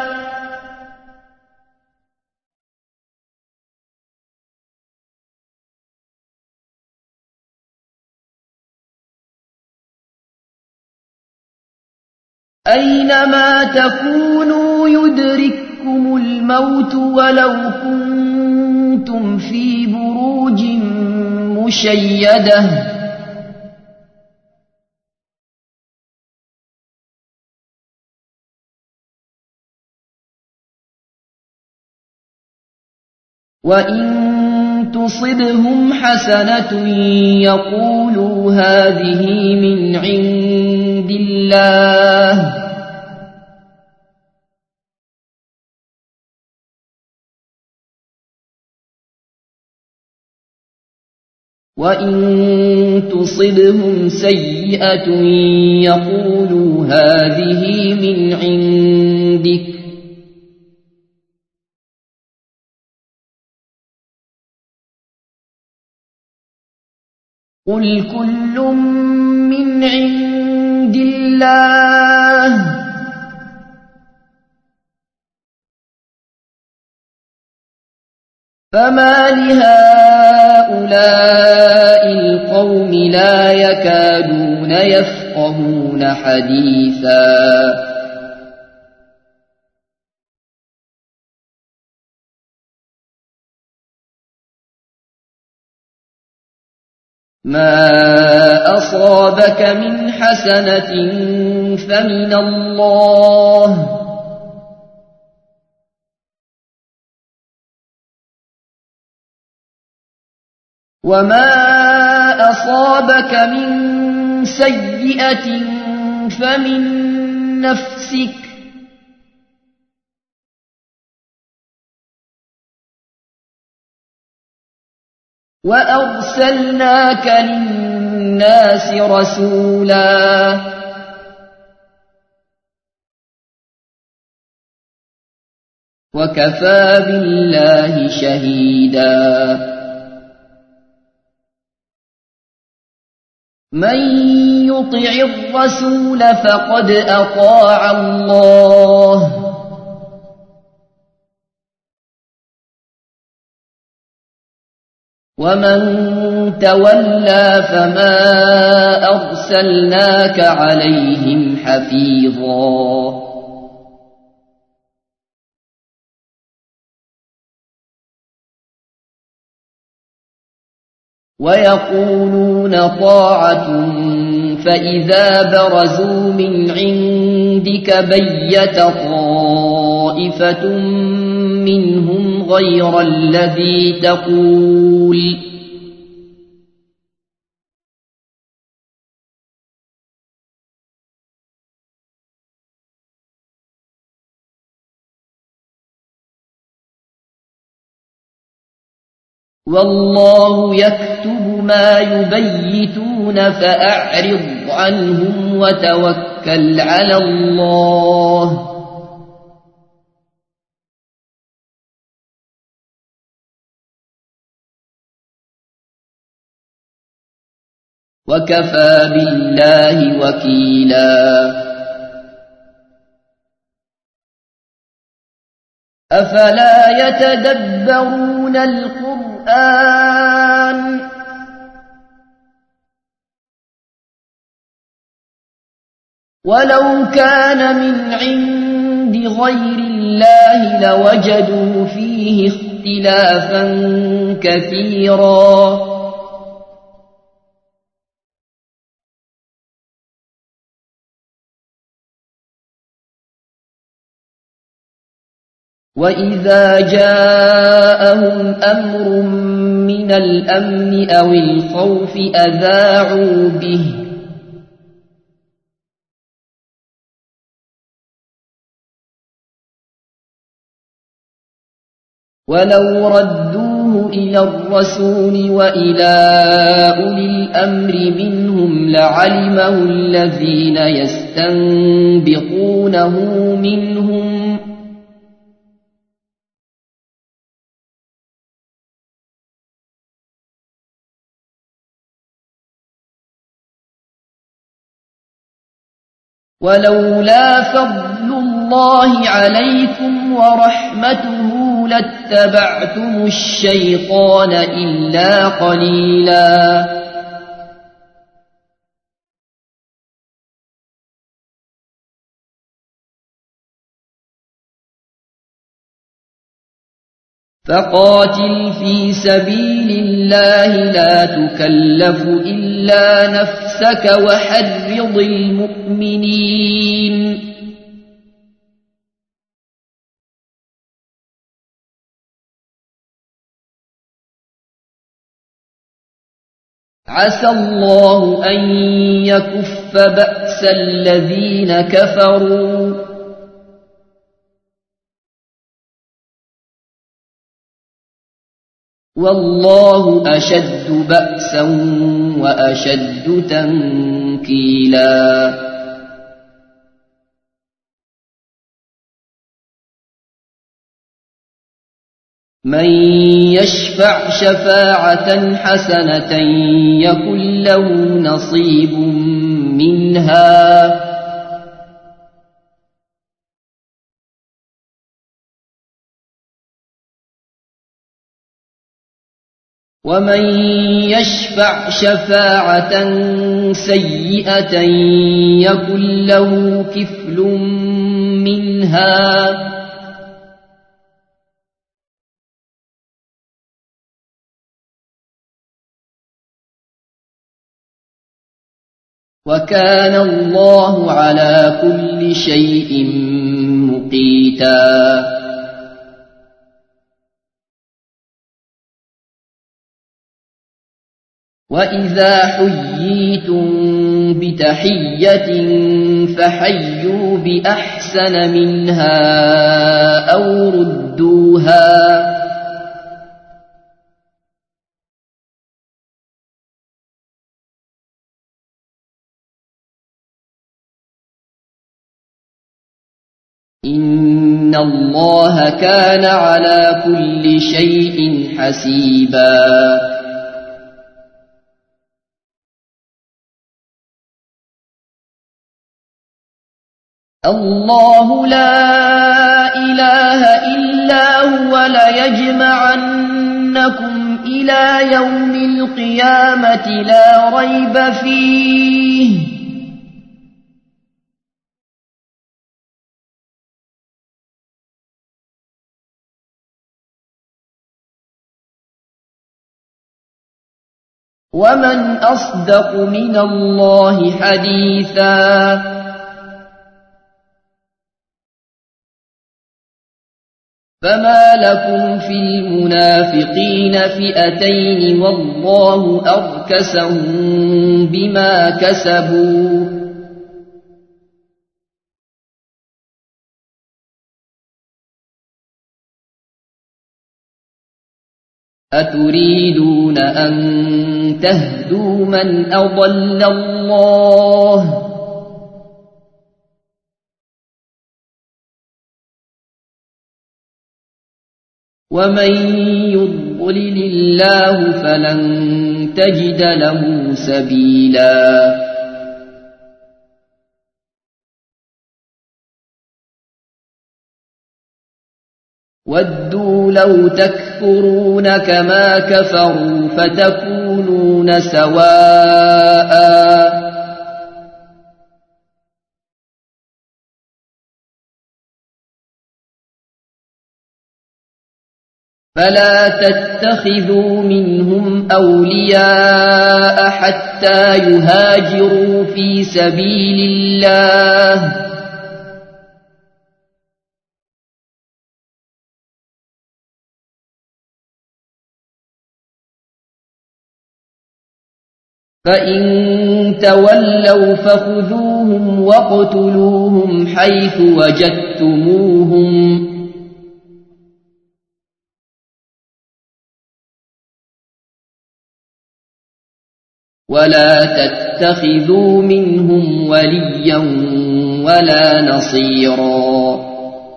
أينما تكونوا يدرككم الموت ولو كنتم في بروج مشيدة وإن تصبهم حسنة يقولوا هذه من عند الله وإن تصبهم سيئة يقولوا هذه من عندك قل كل من عند الله فما لهؤلاء القوم لا يكادون يفقهون حديثا ما أصابك من حسنة فمن الله وما أصابك من سيئة فمن نفسك وأرسلناك للناس رسولا وكفى بالله شهيدا من يطع الرسول فقد أطاع الله ومن تولى فما أرسلناك عليهم حفيظا ويقولون طاعة فإذا برزوا من عندك بيت طائفة منهم غير الذي تقول والله يكتب ما يبيتون فأعرض عنهم وتوكل على الله وكفى بالله وكيلا أفلا يتدبرون القرآن ولو كان من عند غير الله لوجدوا فيه اختلافا كثيرا وإذا جاءهم أمر من الأمن أو الخوف أذاعوا به ولو ردوه إلى الرسول وإلى أولي الأمر منهم لعلمه الذين يستنبطونه منهم ولولا فضل الله عليكم ورحمته لاتبعتم الشيطان إلا قليلا فقاتل في سبيل الله لا تكلف إلا نفسك وحرض المؤمنين عسى الله أن يكف بأس الذين كفروا والله أشد بأسا وأشد تنكيلا من يشفع شفاعة حسنة يكن له نصيب منها ومن يشفع شفاعة سيئة يكن له كفل منها وكان الله على كل شيء مقيتا وإذا حييتم بتحية فحيوا بأحسن منها أو ردوها إن الله كان على كل شيء حسيبا الله لا إله إلا هو ليجمعنكم إلى يوم القيامة لا ريب فيه ومن أصدق من الله حديثا فما لكم في المنافقين فئتين والله أركسهم بما كسبوا أتريدون أن تهدوا من أضل الله ومن يضلل الله فلن تجد له سبيلا ودوا لو تكفرون كما كفروا فتكونون سواء فلا تتخذوا منهم أولياء حتى يهاجروا في سبيل الله فإن تولوا فخذوهم واقتلوهم حيث وجدتموهم ولا تتخذوا منهم وليا ولا نصيرا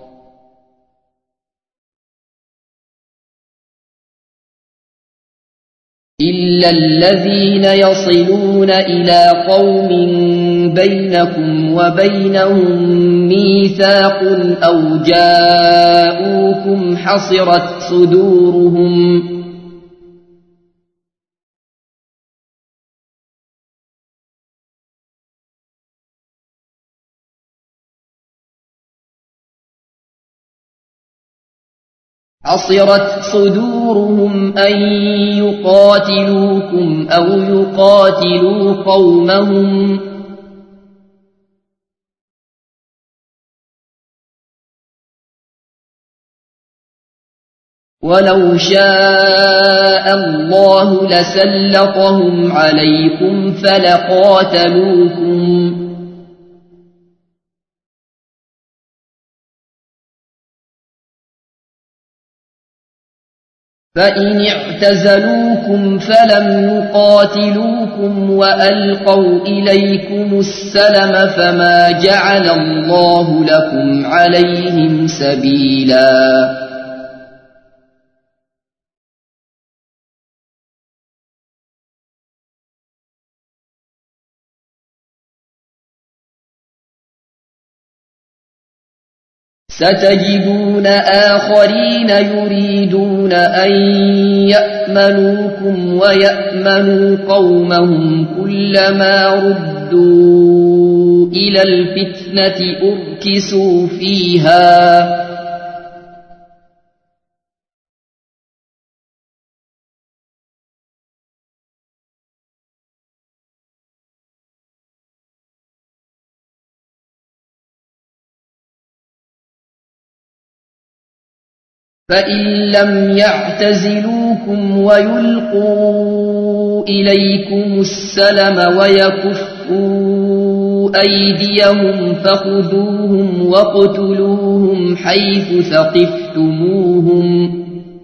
إلا الذين يصلون إلى قوم بينكم وبينهم ميثاق أو جاءوكم حصرت صدورهم حصرت صدورهم أن يقاتلوكم أو يقاتلوا قومهم ولو شاء الله لسلطهم عليكم فلقاتلوكم فإن اعتزلوكم فلم يقاتلوكم وألقوا إليكم السلم فما جعل الله لكم عليهم سبيلا ستجدون آخرين يريدون أن يأمنوكم ويأمنوا قومهم كلما ردوا إلى الفتنة أركسوا فيها فإن لم يعتزلوكم ويلقوا إليكم السلم ويكفوا أيديهم فخذوهم واقتلوهم حيث ثقفتموهم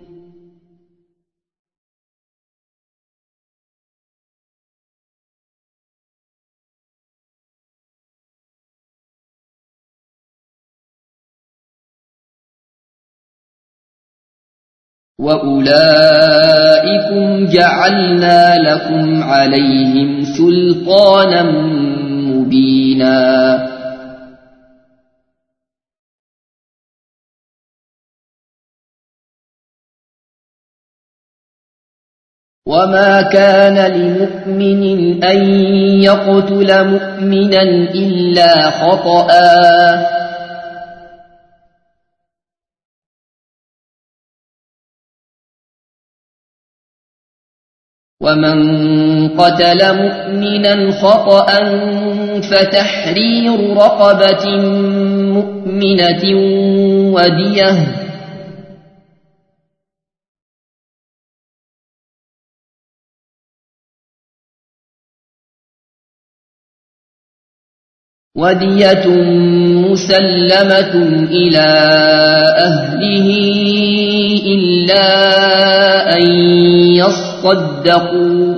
وأولئكم جعلنا لكم عليهم سلطانا مبينا وما كان لمؤمن أن يقتل مؤمنا إلا خطأ ومن قتل مؤمنا خطأ فتحرير رقبة مؤمنة ودية ودية مسلمة إلى أهله إلا أن يصدقوا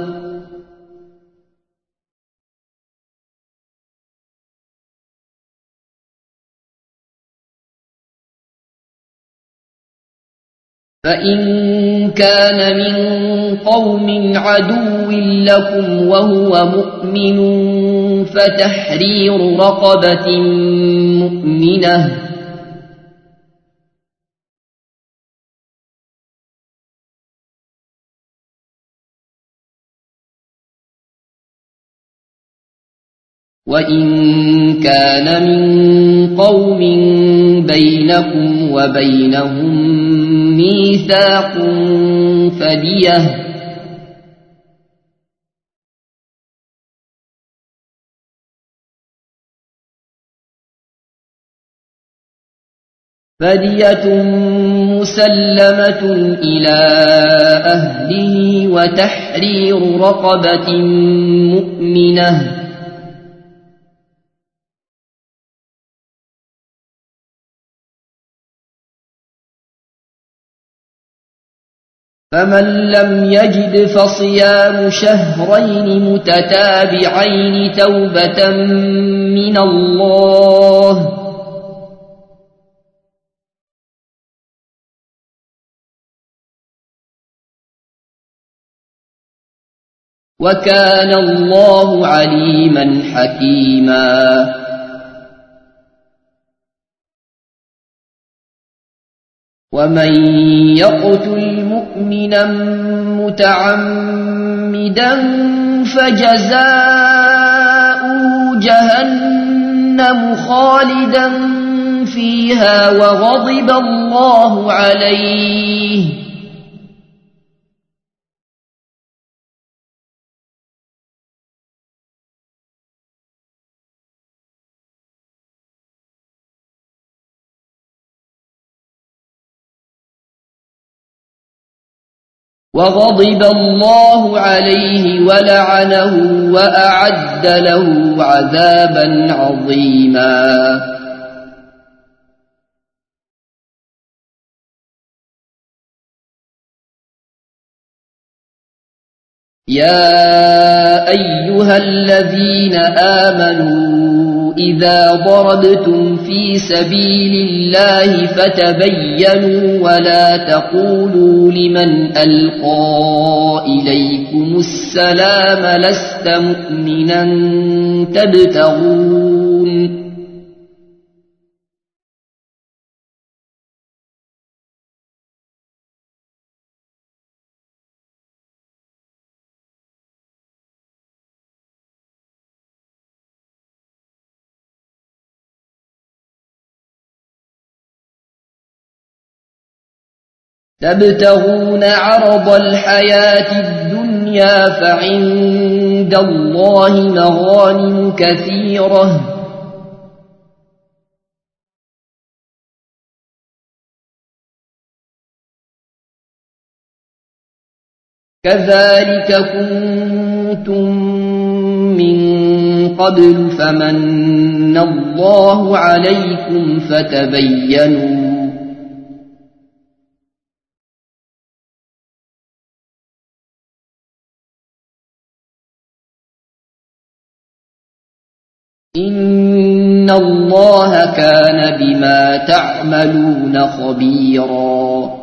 فإن كان من قوم عدو لكم وهو مؤمن فتحرير رقبة مؤمنة وإن كان من قوم بينكم وبينهم ميثاق فدية فدية مسلمة إلى أهله وتحرير رقبة مؤمنة فمن لم يجد فصيام شهرين متتابعين توبة من الله وكان الله عليما حكيما ومن يقتل مؤمنا متعمدا فجزاؤه جهنم خالدا فيها وغضب الله عليه وغضب الله عليه ولعنه وأعد له عذابا عظيما يا أيها الذين آمنوا إذا ضربتم في سبيل الله فتبينوا ولا تقولوا لمن ألقى إليكم السلام لست مؤمنا تبتغون تبتغون عرض الحياة الدنيا فعند الله مغانم كثيرة كذلك كنتم من قبل فمن الله عليكم فتبينوا إن الله كان بما تعملون خبيرا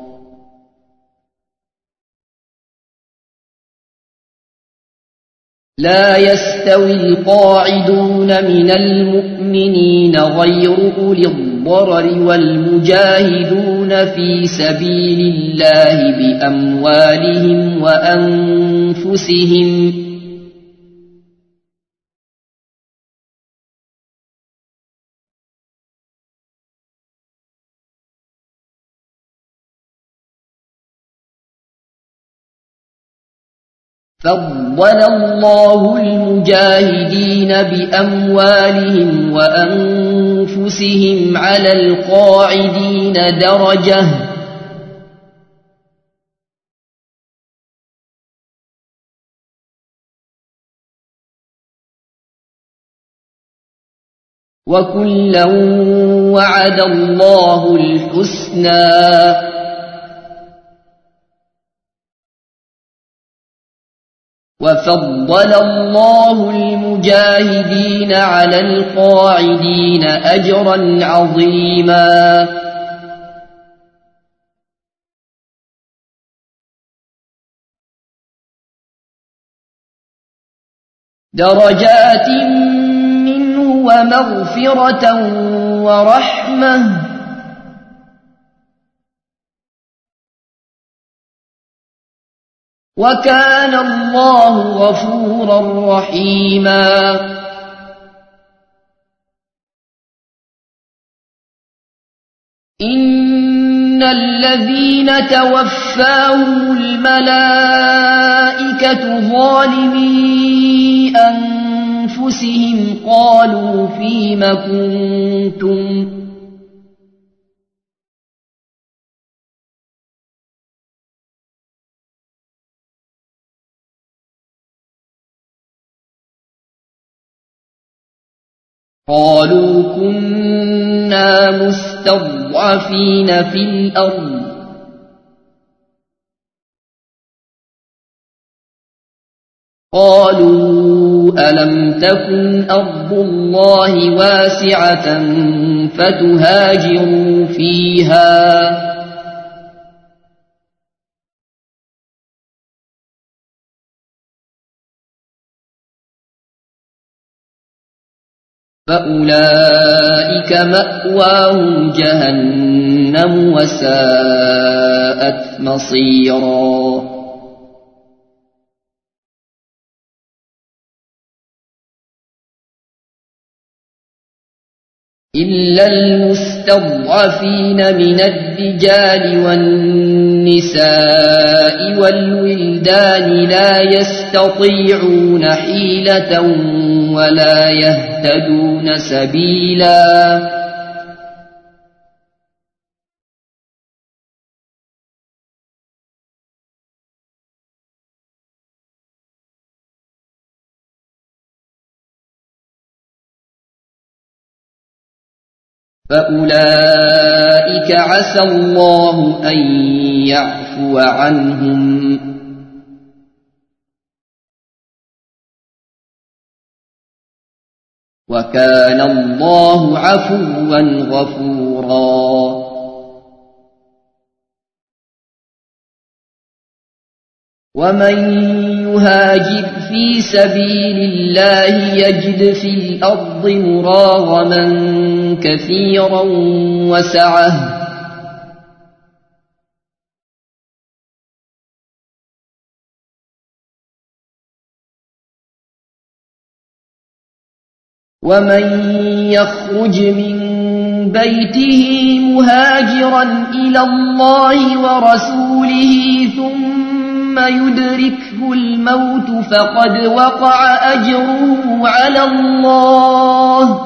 لا يستوي القاعدون من المؤمنين غير أولي الضرر والمجاهدون في سبيل الله بأموالهم وأنفسهم فضل الله المجاهدين بأموالهم وأنفسهم على القاعدين درجة وكلا وعد الله الحسنى وفضل الله المجاهدين على القاعدين أجرا عظيما درجات منه ومغفرة ورحمة وكان الله غفورا رحيما إن الذين توفاهم الملائكة ظالمي أنفسهم قالوا فيم كنتم قالوا كنا مستضعفين في الأرض قالوا ألم تكن أرض الله واسعة فتهاجروا فيها فأولئك مأواهم جهنم وساءت مصيرا إلا المستضعفين من الرجال والنساء والولدان لا يستطيعون حيلة ولا يهتدون سبيلا فأولئك عسى الله أن يعفو عنهم وكان الله عفوا غفورا. ومن يهاجر في سبيل الله يجد في الأرض مراغما كثيرا وسعة ومن يخرج من بيته مهاجرا إلى الله ورسوله ثم يدركه الموت فقد وقع أجره على الله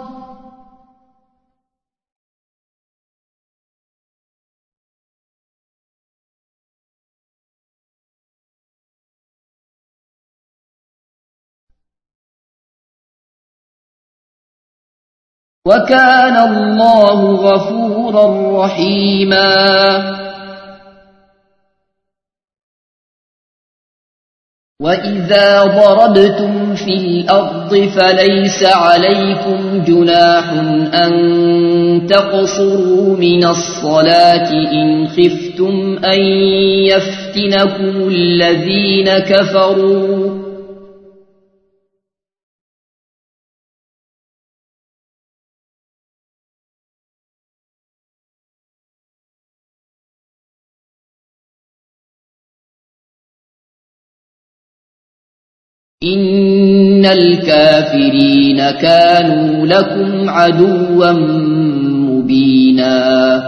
وكان الله غفورا رحيما. وإذا ضربتم في الأرض فليس عليكم جناح أن تقصروا من الصلاة إن خفتم أن يفتنكم الذين كفروا إن الكافرين كانوا لكم عدوا مبينا.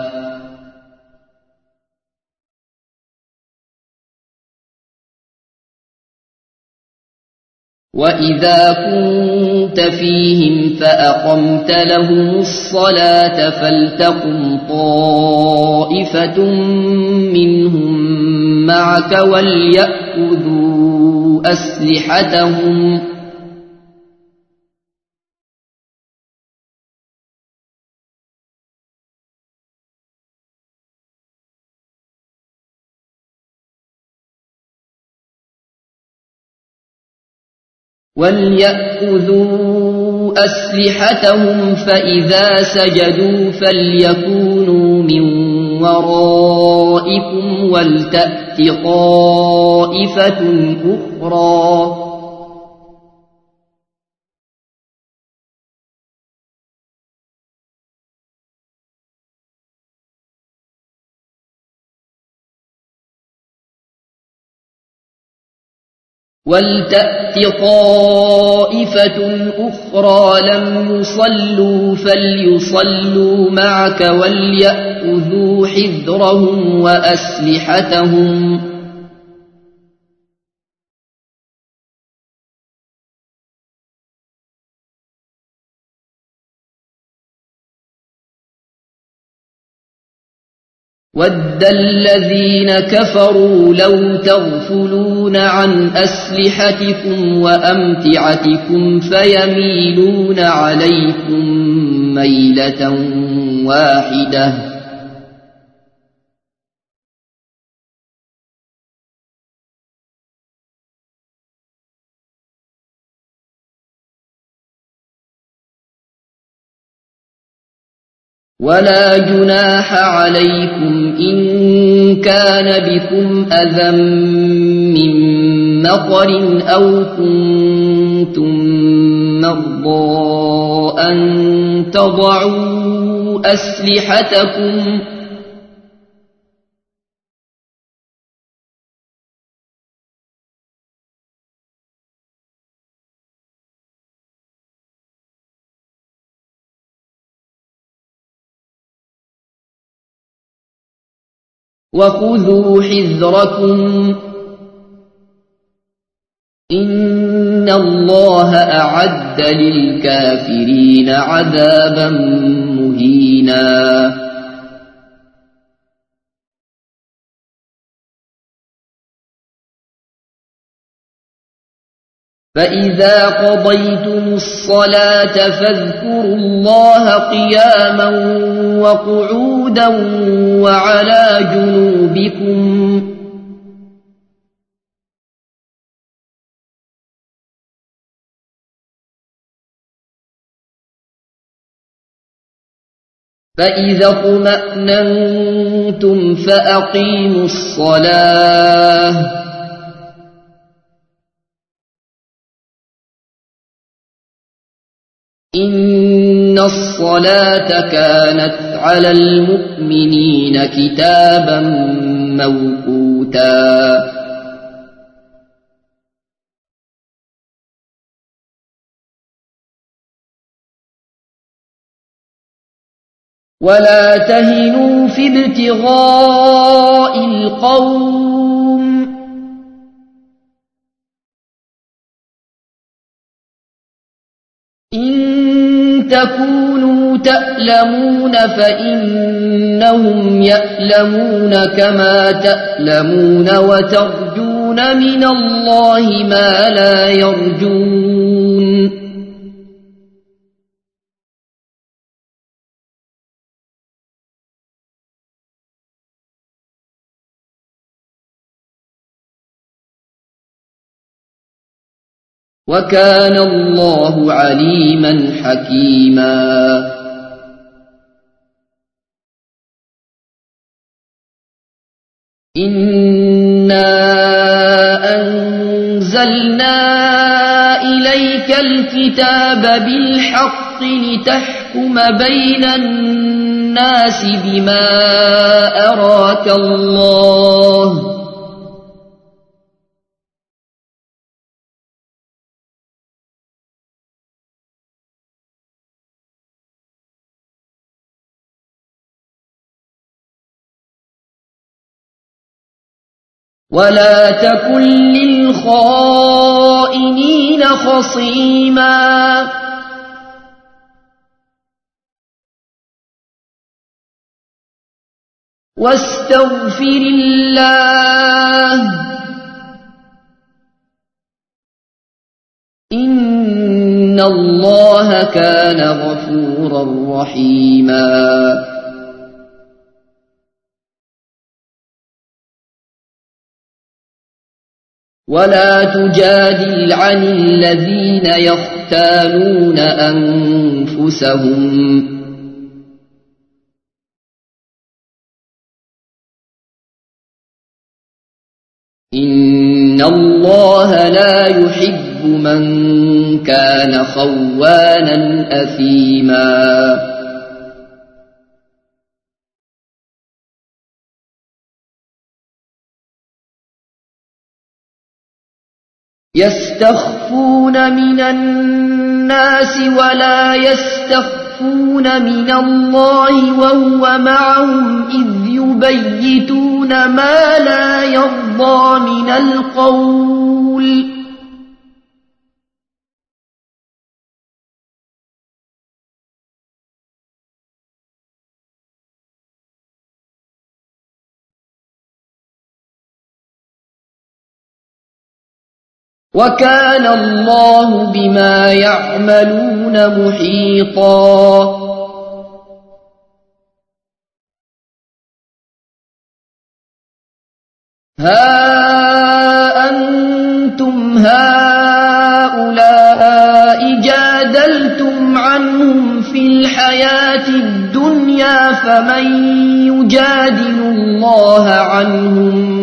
وإذا كنت فيهم فأقمت لهم الصلاة فلتقم طائفة منهم معك وليأخذوا أسلحتهم وليأخذوا أسلحتهم فإذا سجدوا فليكونوا من ورائكم ولتأت طائفة أخرى ولتأت طائفة أخرى لم يصلوا فليصلوا معك وليأخذوا حذرهم وأسلحتهم وَدَّ الَّذِينَ كَفَرُوا لَوْ تَغْفُلُونَ عَنْ أَسْلِحَتِكُمْ وَأَمْتِعَتِكُمْ فَيَمِيلُونَ عَلَيْكُمْ مَيْلَةً وَاحِدَةً ولا جناح عليكم إن كان بكم أذى من مطر أو كنتم مرضى أن تضعوا أسلحتكم وخذوا حذركم إن الله أعد للكافرين عذابا مهينا. فإذا قضيتم الصلاة فاذكروا الله قياما وقعودا وعلى جنوبكم فإذا اطمأننتم فأقيموا الصلاة إن الصلاة كانت على المؤمنين كتابا موقوتا ولا تهنوا في ابتغاء القوم إن تكونوا تألمون فإنهم يألمون كما تألمون وترجون من الله ما لا يرجون وكان الله عليما حكيما إنا أنزلنا إليك الكتاب بالحق لتحكم بين الناس بما أراك الله ولا تكن للخائنين خصيما واستغفر الله إن الله كان غفورا رحيما ولا تجادل عن الذين يختانون أنفسهم إن الله لا يحب من كان خوانا أثيما يستخفون من الناس ولا يستخفون من الله وهو معهم إذ يبيتون ما لا يرضى من القول وكان الله بما يعملون محيطا ها أنتم هؤلاء جادلتم عنهم في الحياة الدنيا فمن يجادل الله عنهم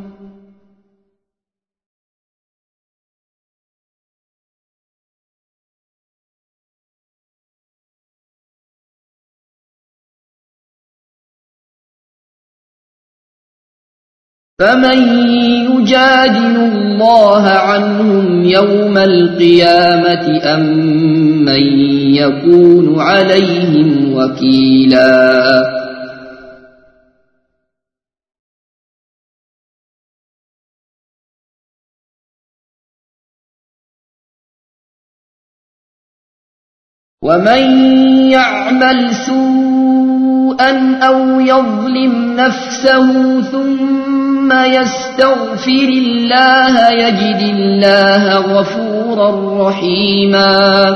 فمن يجادل الله عنهم يوم القيامة أم من يكون عليهم وكيلا ومن يعمل سوءا أو يظلم نفسه ثم يستغفر الله يجد الله غفورا رحيما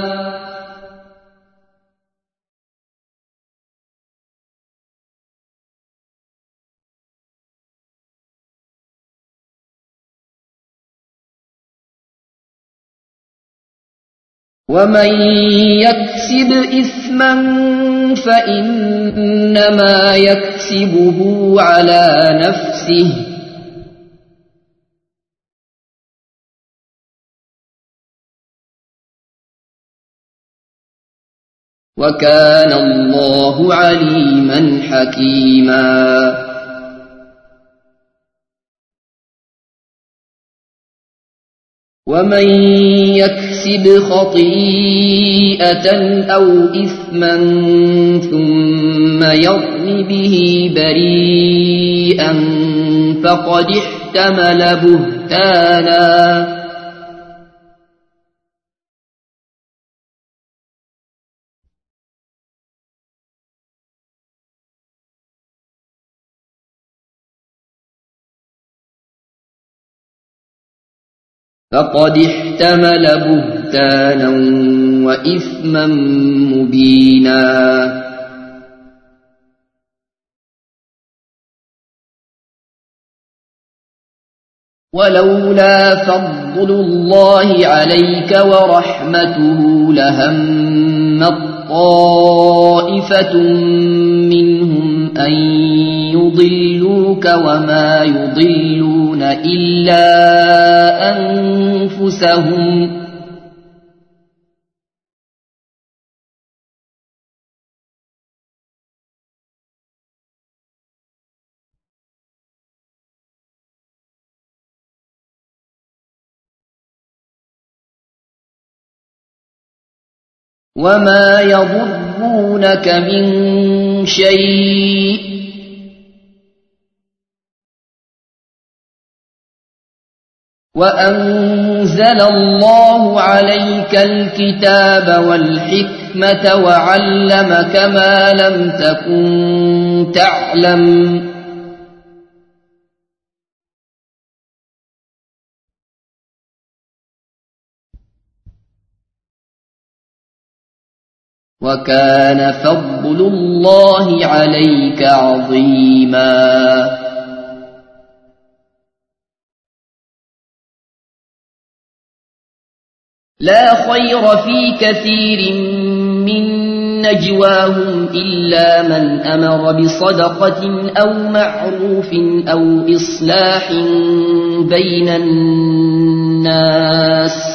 ومن يكسب إثما فإنما يكسبه على نفسه وكان الله عليما حكيما ومن يكسب خطيئة أو إثما ثم يرم به بريئا فقد احتمل بهتانا فقد احتمل بهتانا وإثما مبينا ولولا فضل الله عليك ورحمته لهمت طائفة منهم أن يضلوك وما يضلون إلا أنفسهم وما يضرونك من شيء وأنزل الله عليك الكتاب والحكمة وعلمك ما لم تكن تعلم وكان فضل الله عليك عظيما لا خير في كثير من نجواهم إلا من أمر بصدقة أو معروف أو إصلاح بين الناس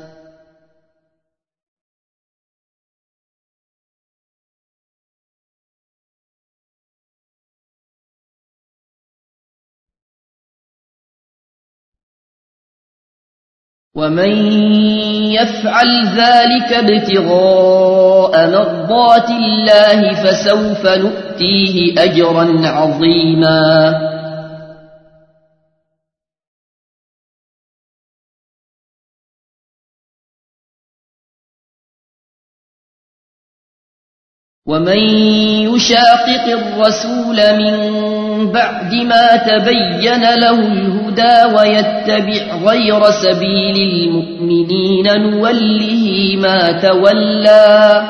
ومن يفعل ذلك ابتغاء مرضات الله فسوف نؤتيه أجرا عظيما ومن يشاقق الرسول من بعد ما تبين له الهدى ويتبع غير سبيل المؤمنين نوله ما تولى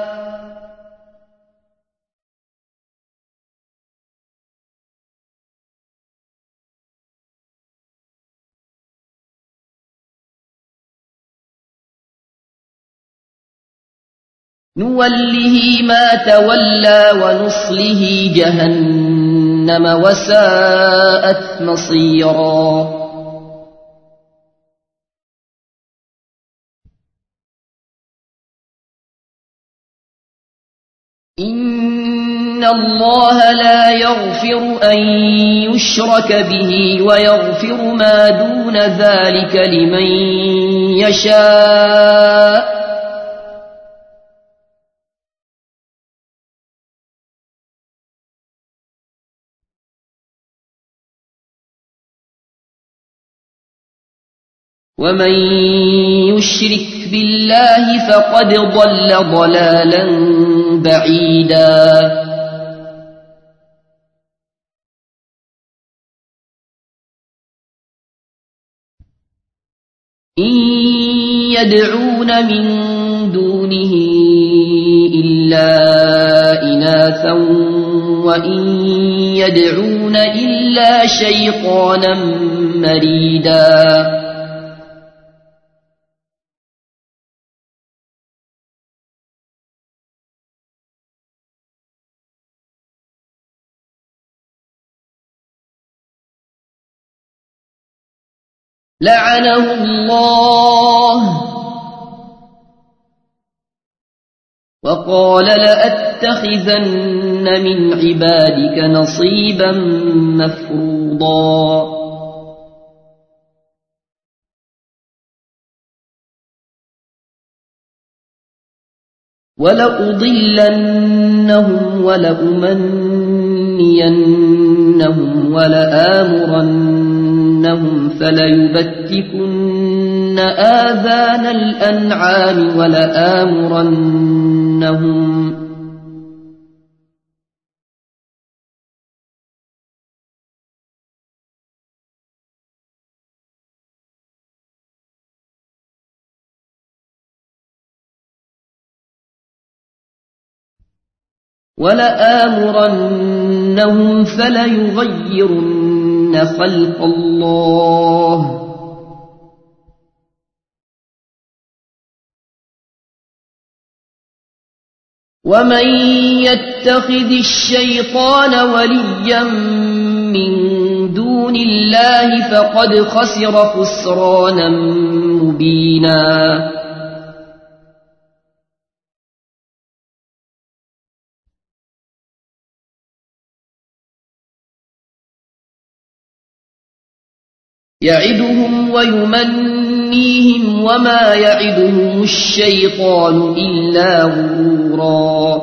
نوله ما تولى ونصله جهنم وساءت مصيرا إن الله لا يغفر أن يشرك به ويغفر ما دون ذلك لمن يشاء ومن يشرك بالله فقد ضل ضلالا بعيدا إن يدعون من دونه إلا إناثا وإن يدعون إلا شيطانا مريدا لعنه الله وقال لأتخذن من عبادك نصيبا مفروضا ولأضلنهم ولأمنينهم ولآمرنهم فليبتكن آذان الأنعام ولآمرنهم ولآمرنهم فليغيرن خلق الله ومن يتخذ الشيطان وليا من دون الله فقد خسر خسرانا مبينا يعدهم ويمنيهم وما يعدهم الشيطان إلا غرورا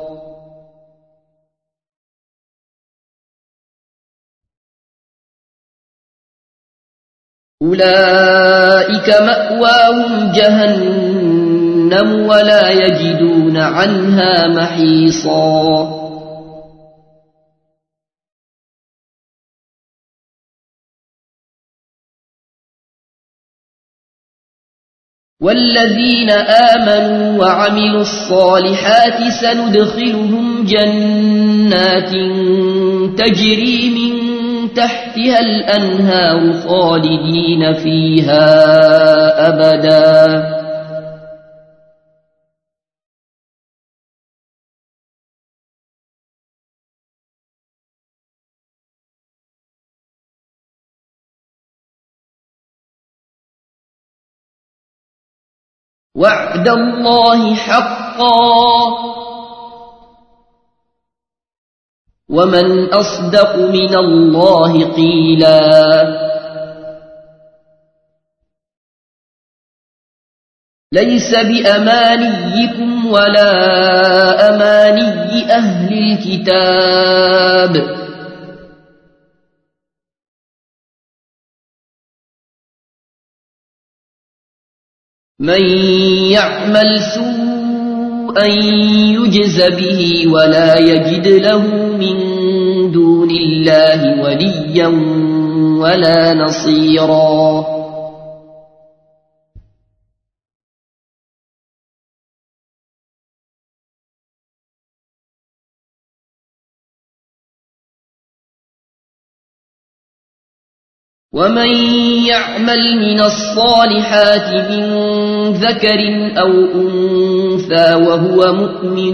أولئك مأواهم جهنم ولا يجدون عنها محيصا والذين آمنوا وعملوا الصالحات سندخلهم جنات تجري من تحتها الأنهار خالدين فيها أبدا وعد الله حقا ومن أصدق من الله قيلا ليس بأمانيكم ولا أماني أهل الكتاب من يعمل سوءا يجز به ولا يجد له من دون الله وليا ولا نصيرا ومن يعمل من الصالحات من ذكر أو أنثى وهو مؤمن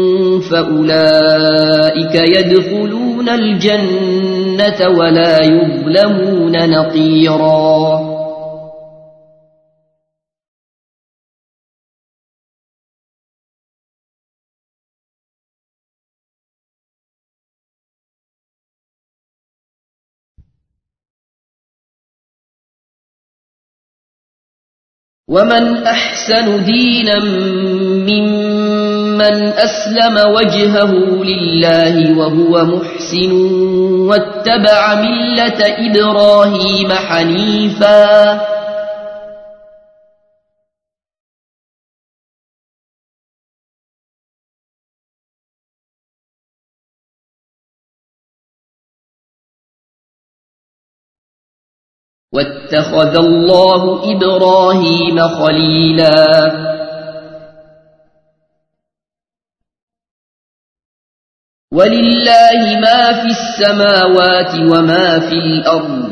فأولئك يدخلون الجنة ولا يظلمون نقيرا ومن أحسن دينا ممن أسلم وجهه لله وهو محسن واتبع ملة إبراهيم حنيفا واتخذ الله إبراهيم خليلا ولله ما في السماوات وما في الأرض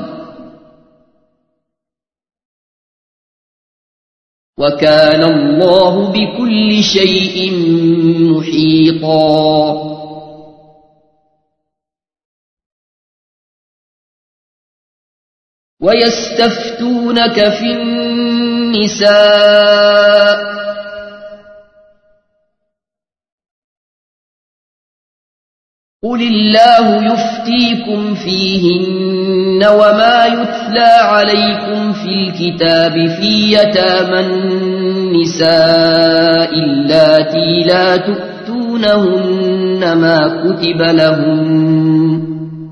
وكان الله بكل شيء محيطا ويستفتونك في النساء قل الله يفتيكم فيهن وما يتلى عليكم في الكتاب في يتامى النساء اللاتي لا تؤتونهن ما كتب لهن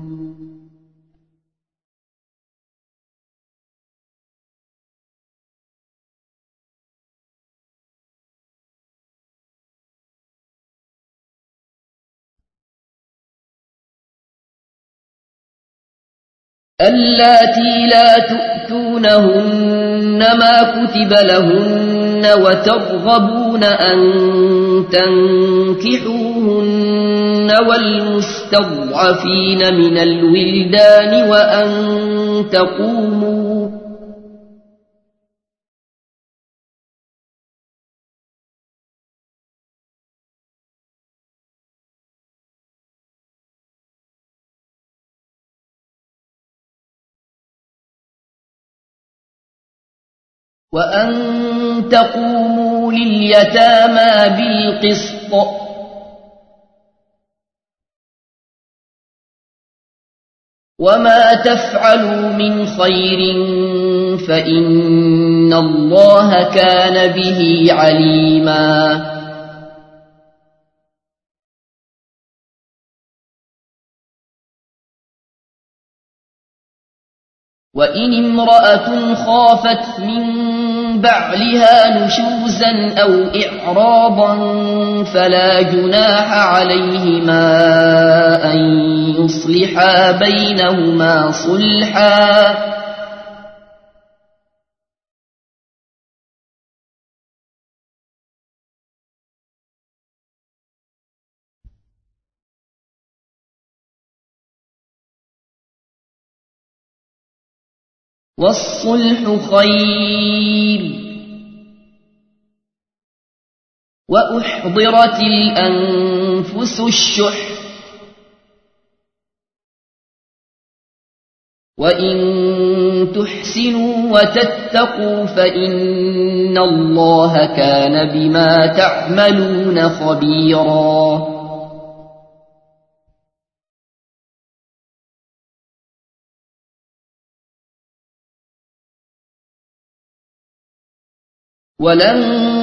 اللاتي لا تؤتونهن ما كتب لهن وترغبون أن تنكحوهن والمستضعفين من الولدان وأن تقوموا وأن تقوموا لليتامى بالقسط وما تفعلوا من خير فإن الله كان به عليما وإن امرأة خافت من بعلها نشوزا أو إعراضا فلا جناح عليهما أن يصلحا بينهما صلحا والصلح خير وأحضرت الأنفس الشح وإن تحسنوا وتتقوا فإن الله كان بما تعملون خبيرا ولن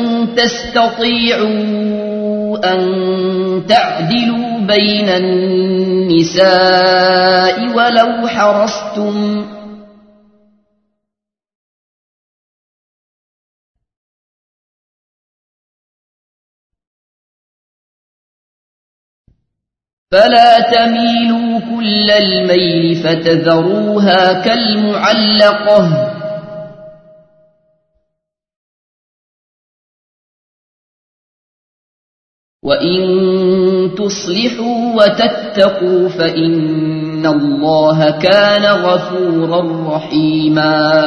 تستطيعوا أن تعدلوا بين النساء ولو حرصتم فلا تميلوا كل الميل فتذروها كالمعلقة وإن تصلحوا وتتقوا فإن الله كان غفورا رحيما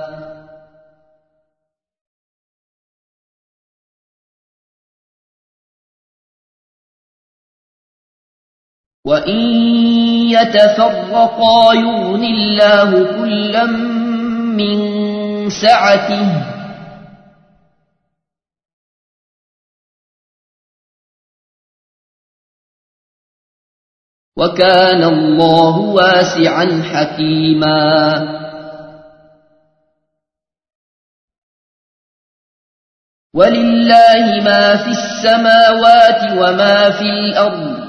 وإن يتفرقا يغن الله كلا من سعته وكان الله واسعا حكيما ولله ما في السماوات وما في الأرض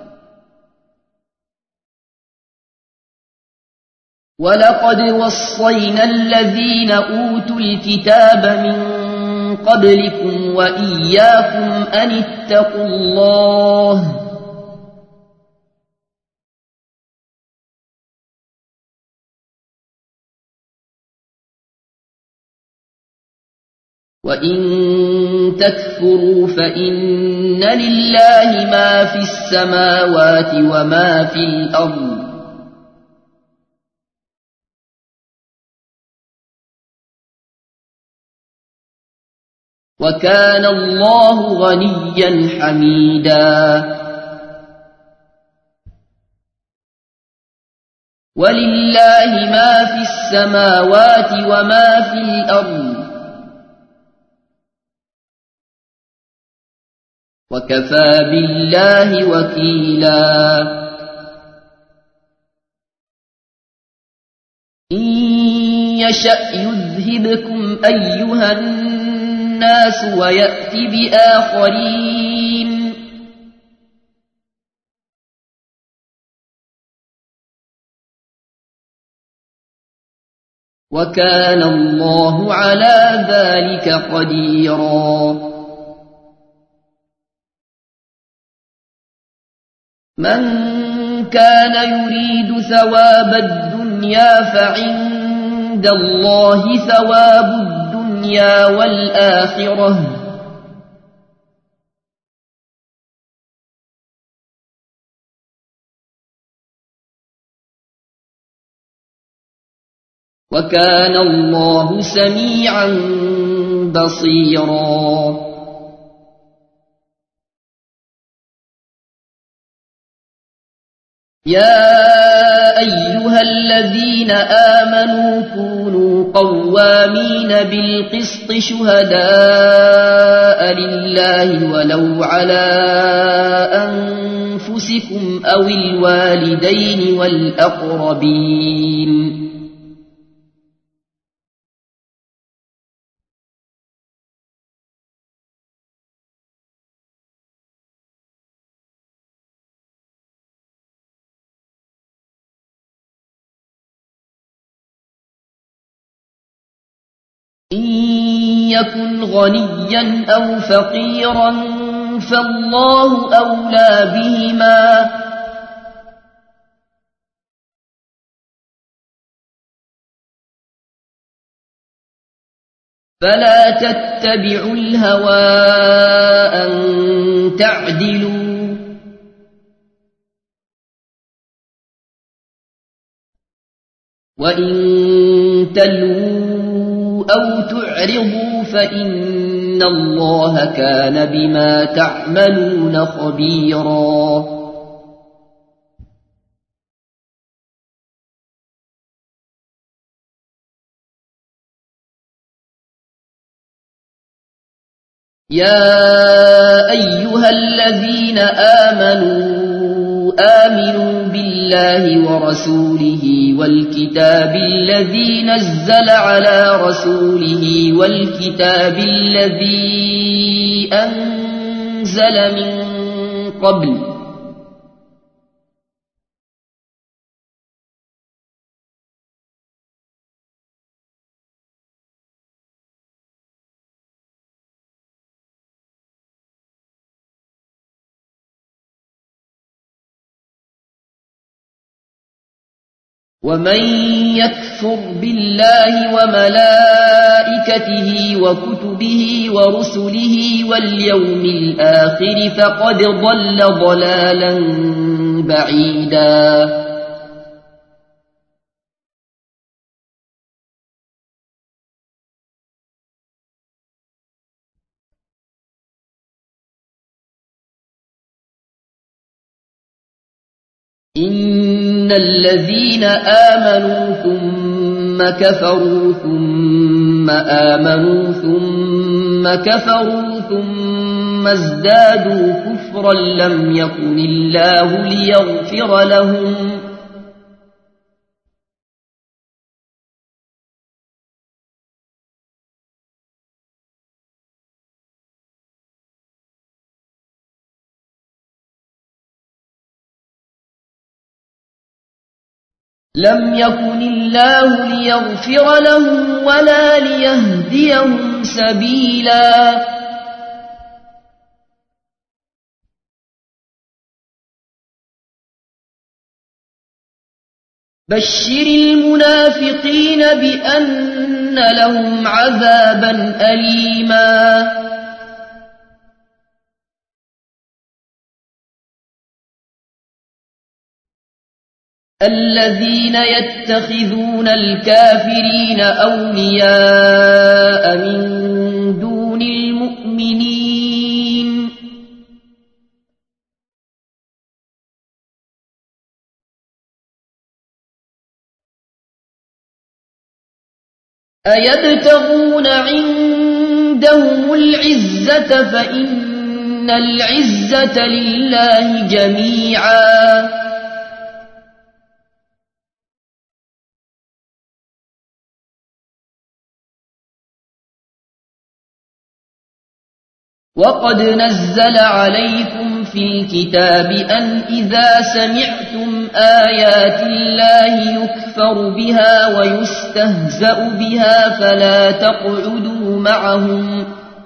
ولقد وصينا الذين أوتوا الكتاب من قبلكم وإياكم أن اتقوا الله وإن تكفروا فإن لله ما في السماوات وما في الأرض وكان الله غنيا حميدا ولله ما في السماوات وما في الأرض وكفى بالله وكيلا إن يشأ يذهبكم أيها الناس ويأت بآخرين وكان الله على ذلك قديرا من كان يريد ثواب الدنيا فعند الله ثواب الدنيا والآخرة وكان الله سميعا بصيرا يا أيها الذين آمنوا كونوا قوامين بالقسط شهداء لله ولو على أنفسكم أو الوالدين والأقربين إن يكن غنيا أو فقيرا فالله أولى بهما فلا تتبعوا الهوى أن تعدلوا وإن تلووا أو تعرضوا فإن الله كان بما تعملون خبيرا يا أيها الذين آمنوا آمنوا بالله ورسوله والكتاب الذي نزل على رسوله والكتاب الذي أنزل من قبل ومن يكفر بالله وملائكته وكتبه ورسله واليوم الآخر فقد ضل ضلالا بعيدا إن الذين آمنوا ثم كفروا ثم آمنوا ثم كفروا ثم ازدادوا كفرا لم يكن الله ليغفر لهم لم يكن الله ليغفر لهم ولا ليهديهم سبيلا بشر المنافقين بأن لهم عذابا أليما الذين يتخذون الكافرين أولياء من دون المؤمنين أيبتغون عندهم العزة فإن العزة لله جميعا. وقد نزل عليكم في الكتاب أن إذا سمعتم آيات الله يكفر بها ويستهزأ بها فلا تقعدوا معهم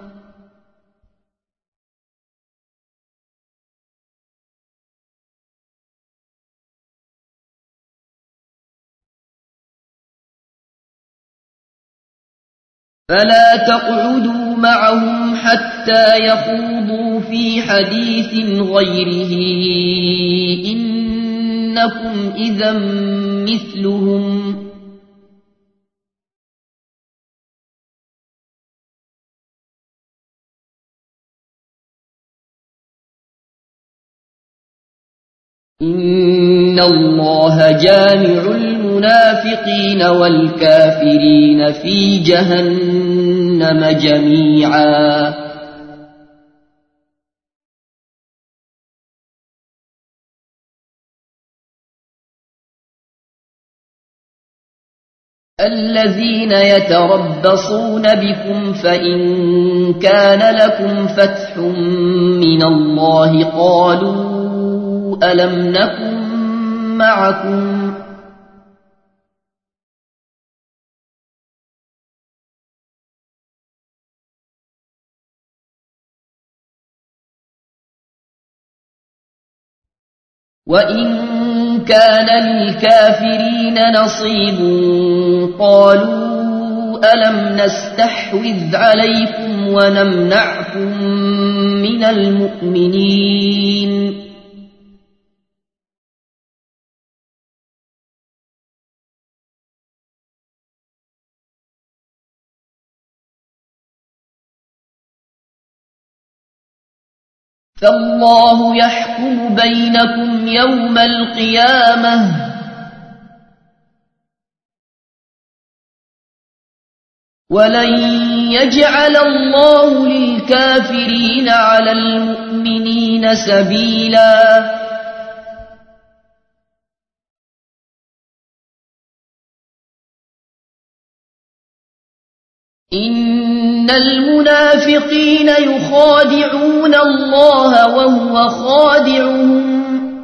فلا تقعدوا معهم حتى يخوضوا في حديث غيره إنكم إذا مثلهم إن الله جامع المنافقين والكافرين في جهنم جميعا. الذين يتربصون بكم فإن كان لكم فتح من الله قالوا ألم نكن معكم وإن كان للكافرين نصيب قالوا ألم نستحوذ عليكم ونمنعكم من المؤمنين فالله يحكم بينكم يوم القيامة ولن يجعل الله للكافرين على المؤمنين سبيلا. إن المنافقين يخادعون الله وهو خادعهم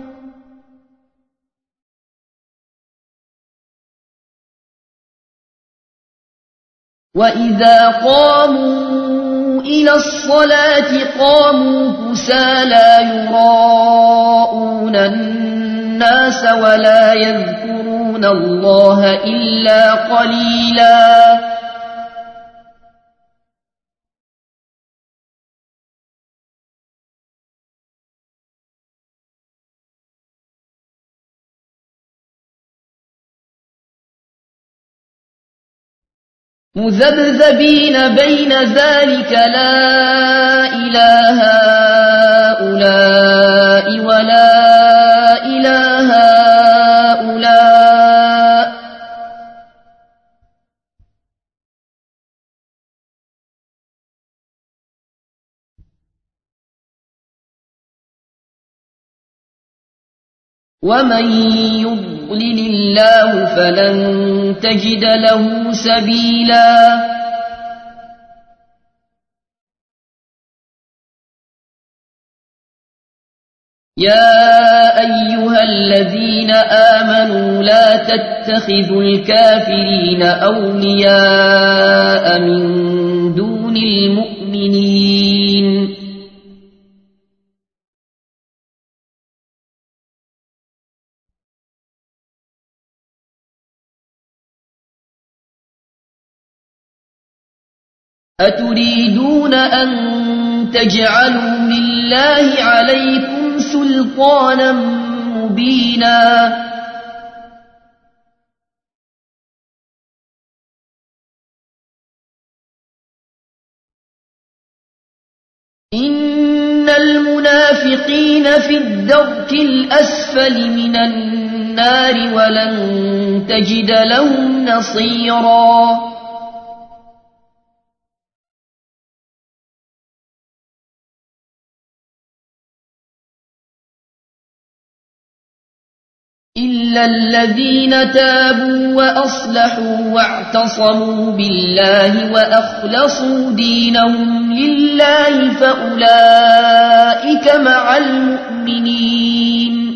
وإذا قاموا إلى الصلاة قاموا كسالى يراءون الناس ولا يذكرون الله إلا قليلا. مذبذبين بين ذلك لا إله هؤلاء ولا إله هؤلاء ومن يضلل الله فلن تجد له سبيلا. يا أيها الذين آمنوا لا تتخذوا الكافرين أولياء من دون المؤمنين أتريدون أن تجعلوا لله عليكم سلطانا مبينا. إن المنافقين في الدرك الأسفل من النار ولن تجد لهم نصيرا. إلا الذين تابوا وأصلحوا واعتصموا بالله وأخلصوا دينهم لله فأولئك مع المؤمنين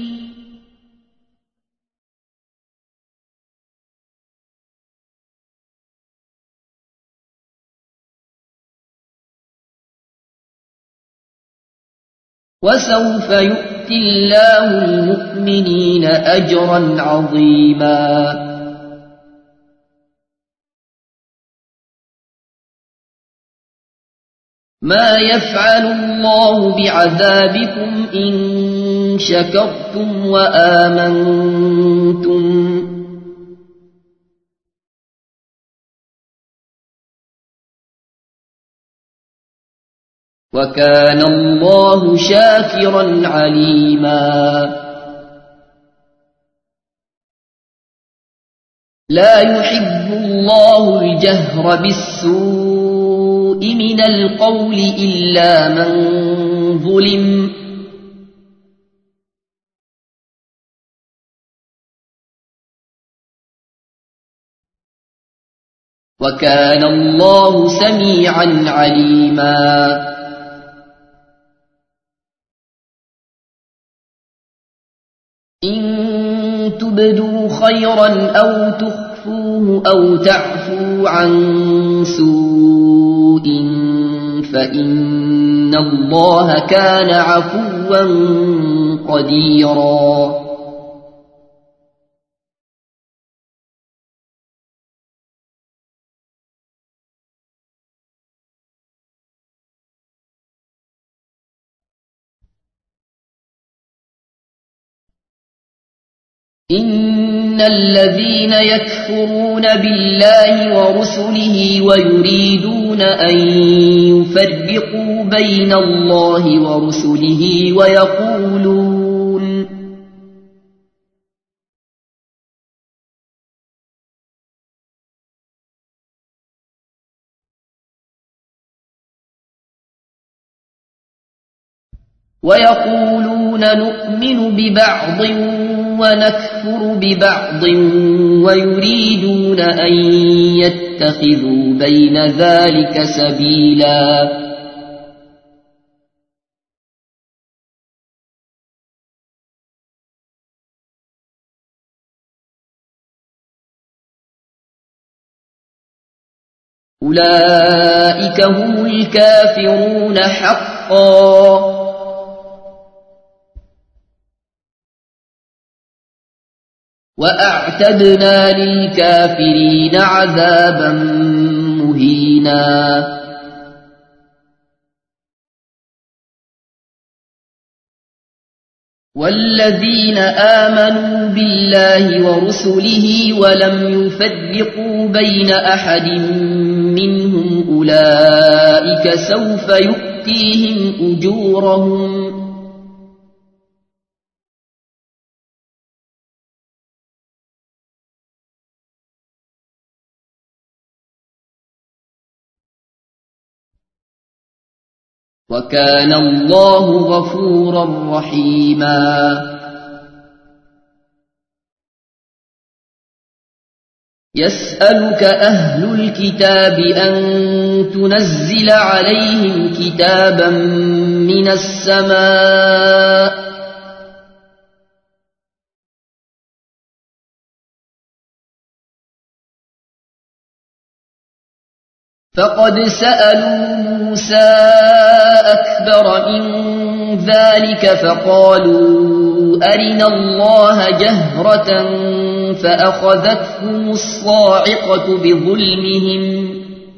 وسوف يؤتي الله المؤمنين أجرا عظيما ما يفعل الله بعذابكم إن شكرتم وآمنتم وكان الله شاكرا عليما لا يحب الله الجهر بالسوء من القول إلا من ظلم وكان الله سميعا عليما إن تبدوا خيرا أو تخفوه أو تعفوا عن سوء فإن الله كان عفوا قديرا إن الذين يكفرون بالله ورسله ويريدون أن يفرقوا بين الله ورسله ويقولون ويقولون نؤمن ببعض ونكفر ببعض ويريدون أن يتخذوا بين ذلك سبيلا أولئك هم الكافرون حقا وأعتدنا للكافرين عذابا مهينا والذين آمنوا بالله ورسله ولم يفرقوا بين أحد منهم أولئك سوف يؤتيهم أجورهم وكان الله غفورا رحيما يسألك أهل الكتاب أن تنزل عليهم كتابا من السماء فقد سألوا موسى أكبر من ذلك فقالوا أرنا الله جهرة فأخذتهم الصاعقة بظلمهم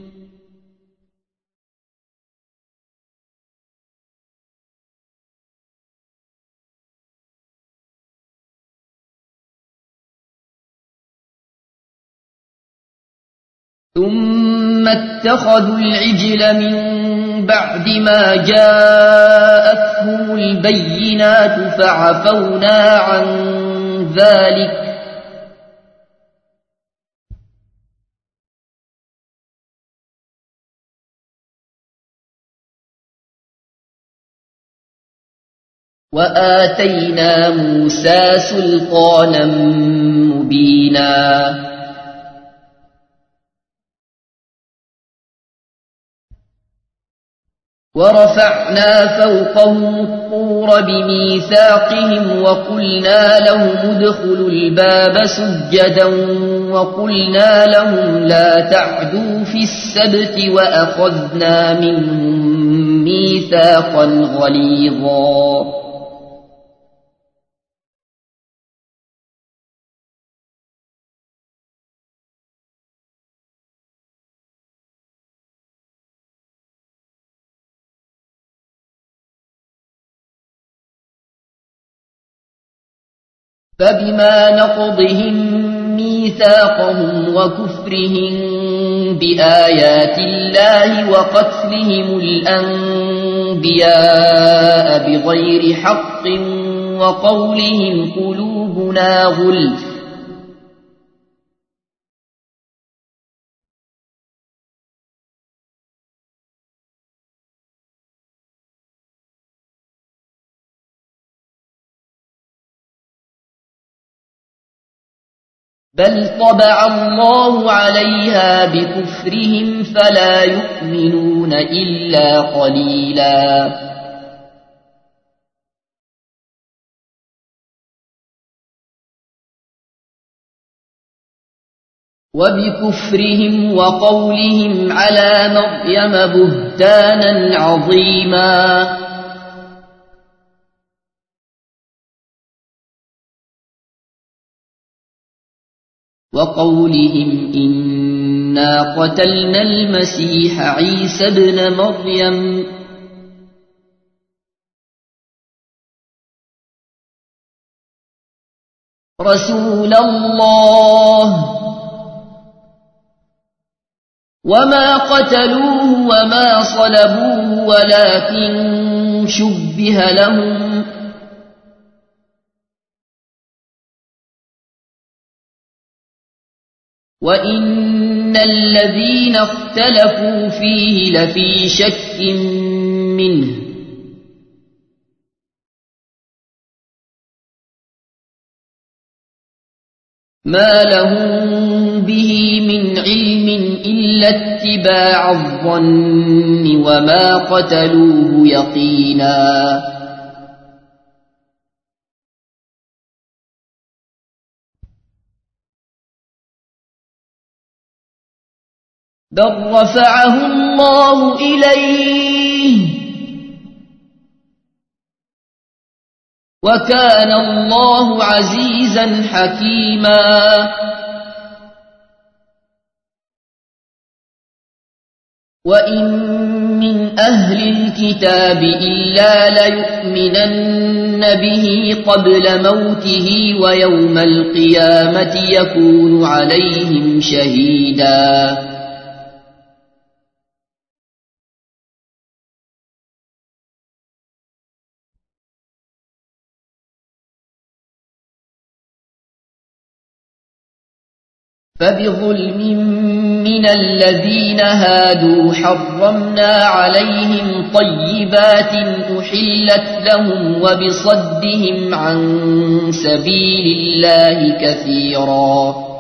ثم اتخذوا العجل من بعد ما جاءتهم البينات فعفونا عن ذلك وآتينا موسى سلطانا مبينا ورفعنا فوقهم الطور بميثاقهم وقلنا لهم ادخلوا الباب سجدا وقلنا لهم لا تعدوا في السبت وأخذنا منهم ميثاقا غليظا فبما نقضهم ميثاقهم وكفرهم بآيات الله وقتلهم الأنبياء بغير حق وقولهم قلوبنا غلف بل طبع الله عليها بكفرهم فلا يؤمنون إلا قليلا وبكفرهم وقولهم على مريم بهتانا عظيما وقولهم إنا قتلنا المسيح عيسى ابن مريم رسول الله وما قتلوه وما صلبوه ولكن شبه لهم وإن الذين اختلفوا فيه لفي شك منه ما لهم به من علم إلا اتباع الظن وما قتلوه يقينا بل رفعه الله إليه وكان الله عزيزا حكيما وإن من أهل الكتاب إلا ليؤمنن به قبل موته ويوم القيامة يكون عليهم شهيدا فبظلم من الذين هادوا حرمنا عليهم طيبات أحلت لهم وبصدهم عن سبيل الله كثيرا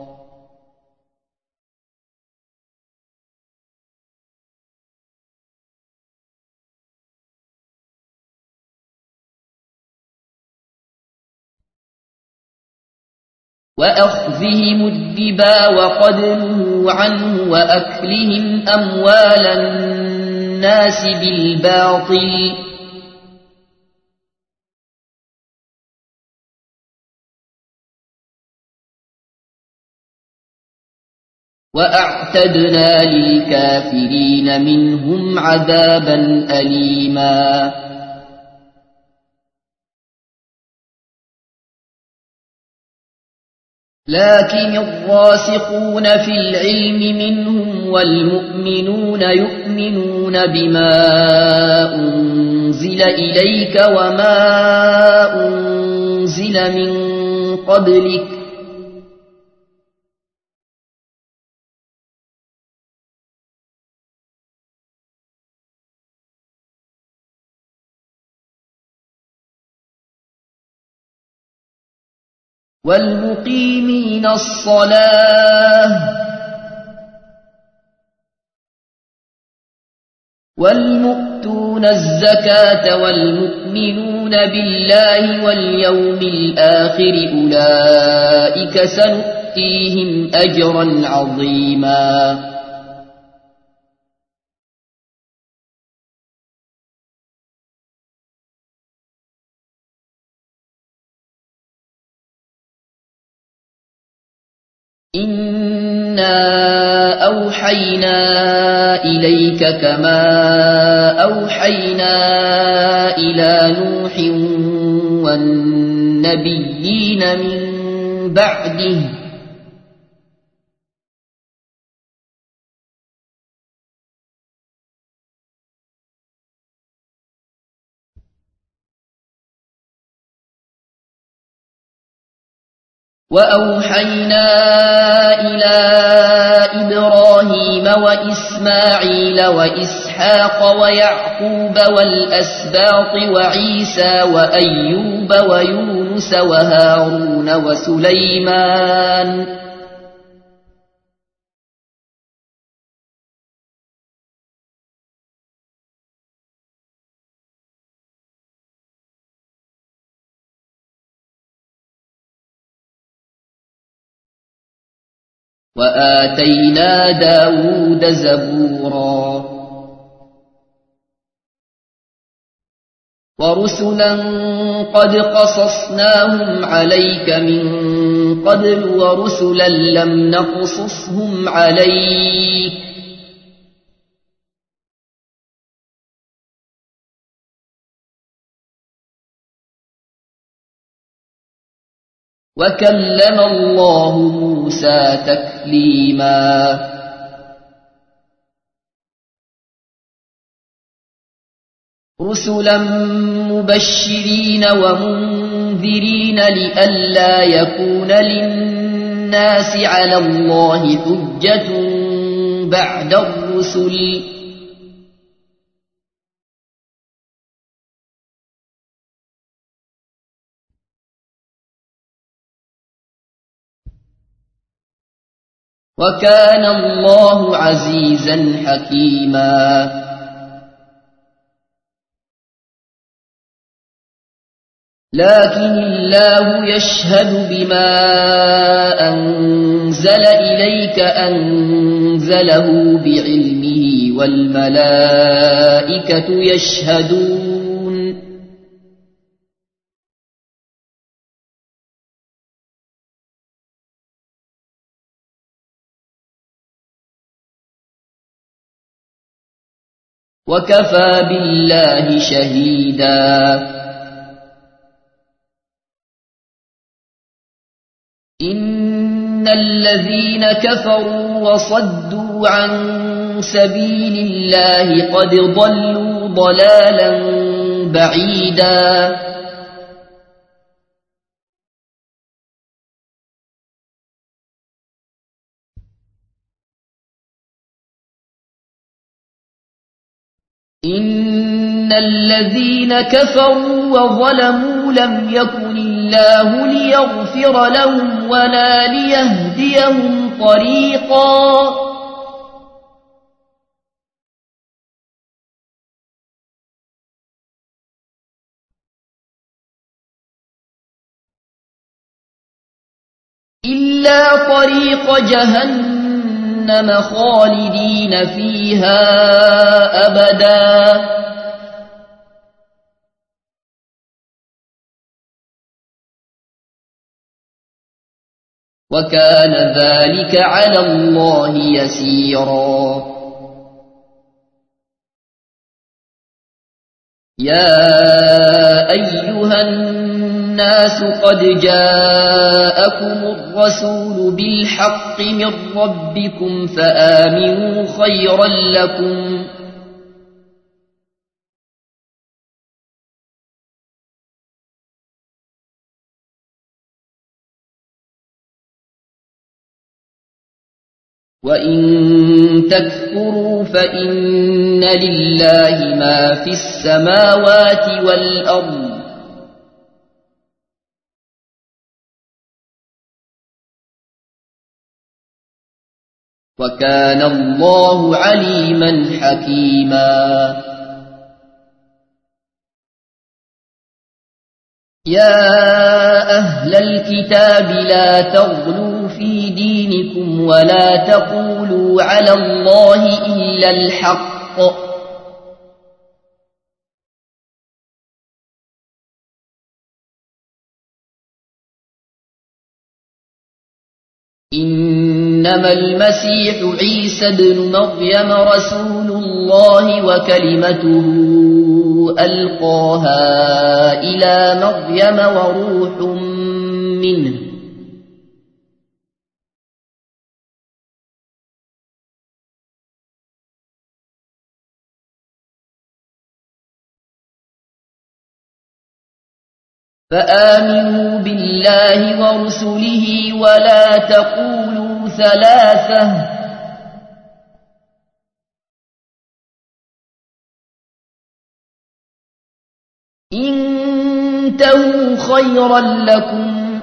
وأخذهم الربا وقدموا عنه وأكلهم أموال الناس بالباطل وأعتدنا للكافرين منهم عذابا أليما لكن الراسخون في العلم منهم والمؤمنون يؤمنون بما أنزل إليك وما أنزل من قبلك والمقيمين الصلاة والمؤتون الزكاة والمؤمنون بالله واليوم الآخر أولئك سنؤتيهم أجرا عظيما إنا أوحينا إليك كما أوحينا إلى نوح والنبيين من بعده وأوحينا إلى إبراهيم وإسماعيل وإسحاق ويعقوب والأسباط وعيسى وأيوب ويونس وهارون وسليمان وآتينا داود زبورا ورسلا قد قصصناهم عليك من قبل ورسلا لم نقصصهم عليك وكلم الله موسى تكليما رسلا مبشرين ومنذرين لئلا يكون للناس على الله حجة بعد الرسل وكان الله عزيزا حكيما لكن الله يشهد بما أنزل إليك أنزله بعلمه والملائكة يشهدون وكفى بالله شهيدا إن الذين كفروا وصدوا عن سبيل الله قد ضلوا ضلالا بعيدا إن الذين كفروا وظلموا لم يكن الله ليغفر لهم ولا ليهديهم طريقا إلا طريق جهنم خالدين فيها أبدا وكان ذلك على الله يسيرا يا أيها الناس قد جاءكم الرسول بالحق من ربكم فآمنوا خيرا لكم وإن تكفروا فإن لله ما في السماوات والأرض وكان الله عليما حكيما. يا أهل الكتاب لا تغلوا في دينكم ولا تقولوا على الله إلا الحق، إنما المسيح عيسى بن مريم رسول الله وكلمته ألقاها إلى مريم وروح منه، فآمنوا بالله ورسله ولا تقولوا ثلاثة، انتهوا خيرا لكم،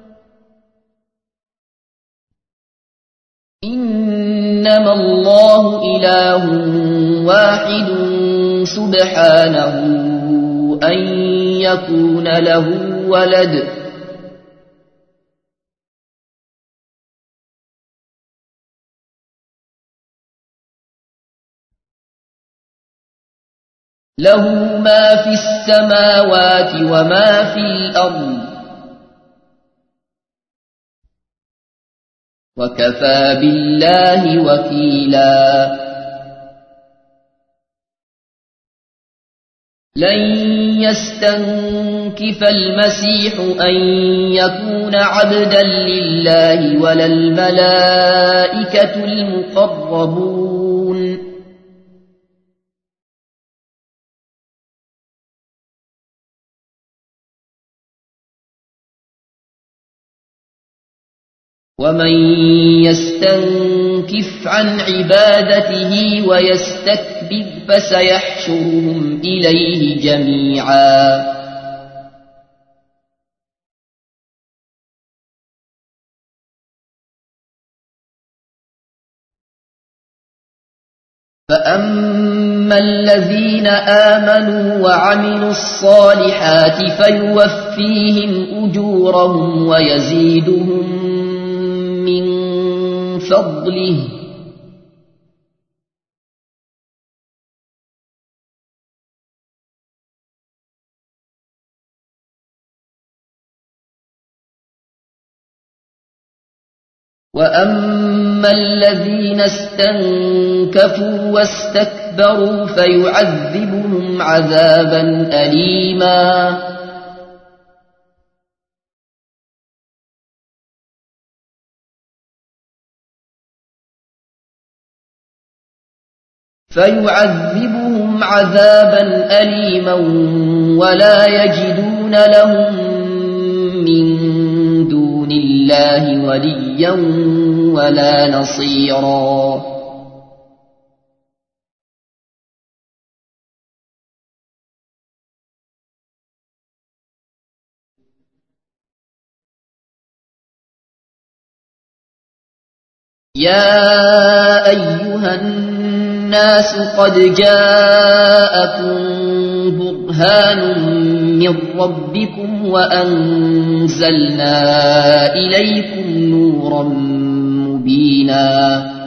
إنما الله إله واحد سبحانه أن يكون له ولد، له ما في السماوات وما في الأرض، وكفى بالله وكيلا. لن يستنكف المسيح أن يكون عبدا لله ولا الملائكة المقربون، ومن يستنكف عن عبادته ويستكبر فسيحشرهم إليه جميعا. فأما الذين آمنوا وعملوا الصالحات فيوفيهم أجورهم ويزيدهم من فضله، وأما الذين استنكفوا واستكبروا فيعذبهم عذابا أليما. فيعذبهم عذابا أليما ولا يجدون لهم من دون الله وليا ولا نصيرا. يا أيها الناس قد جاءكم برهان من ربكم وأنزلنا إليكم نورا مبينا.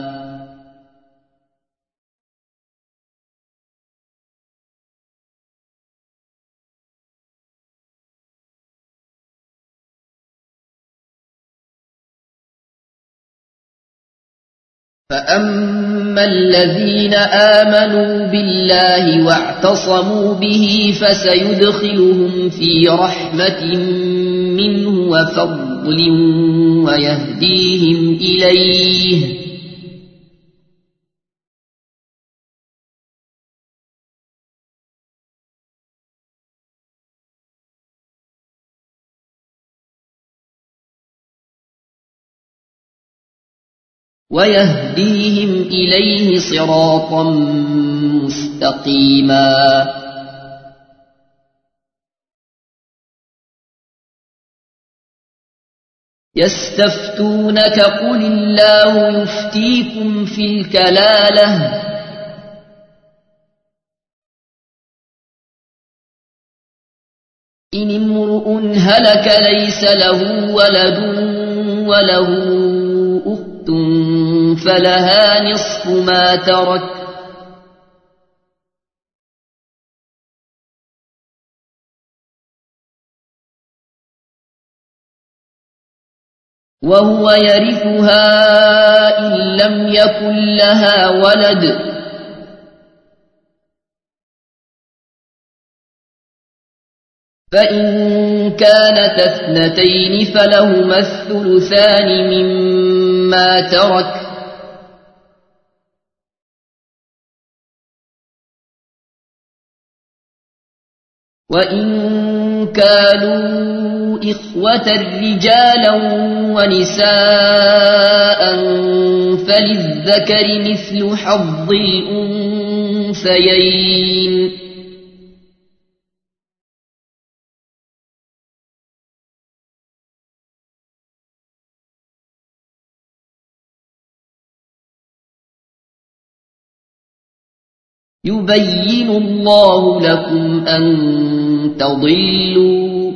فأما الذين آمنوا بالله واعتصموا به فسيدخلهم في رحمة منه وفضل ويهديهم إليه ويهديهم إليه صراطا مستقيما. يستفتونك قل الله يفتيكم في الكلالة إن امرؤ هلك ليس له ولد وله أخت فلها نصف ما ترك وهو يرثها إن لم يكن لها ولد فإن كانت اثنتين فلهما الثلثان مما ترك وإن كانوا إخوة رجالا ونساء فللذكر مثل حظ الأنثيين يبين الله لكم أن تضلوا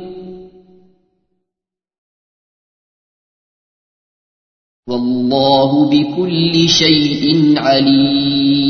والله بكل شيء عليم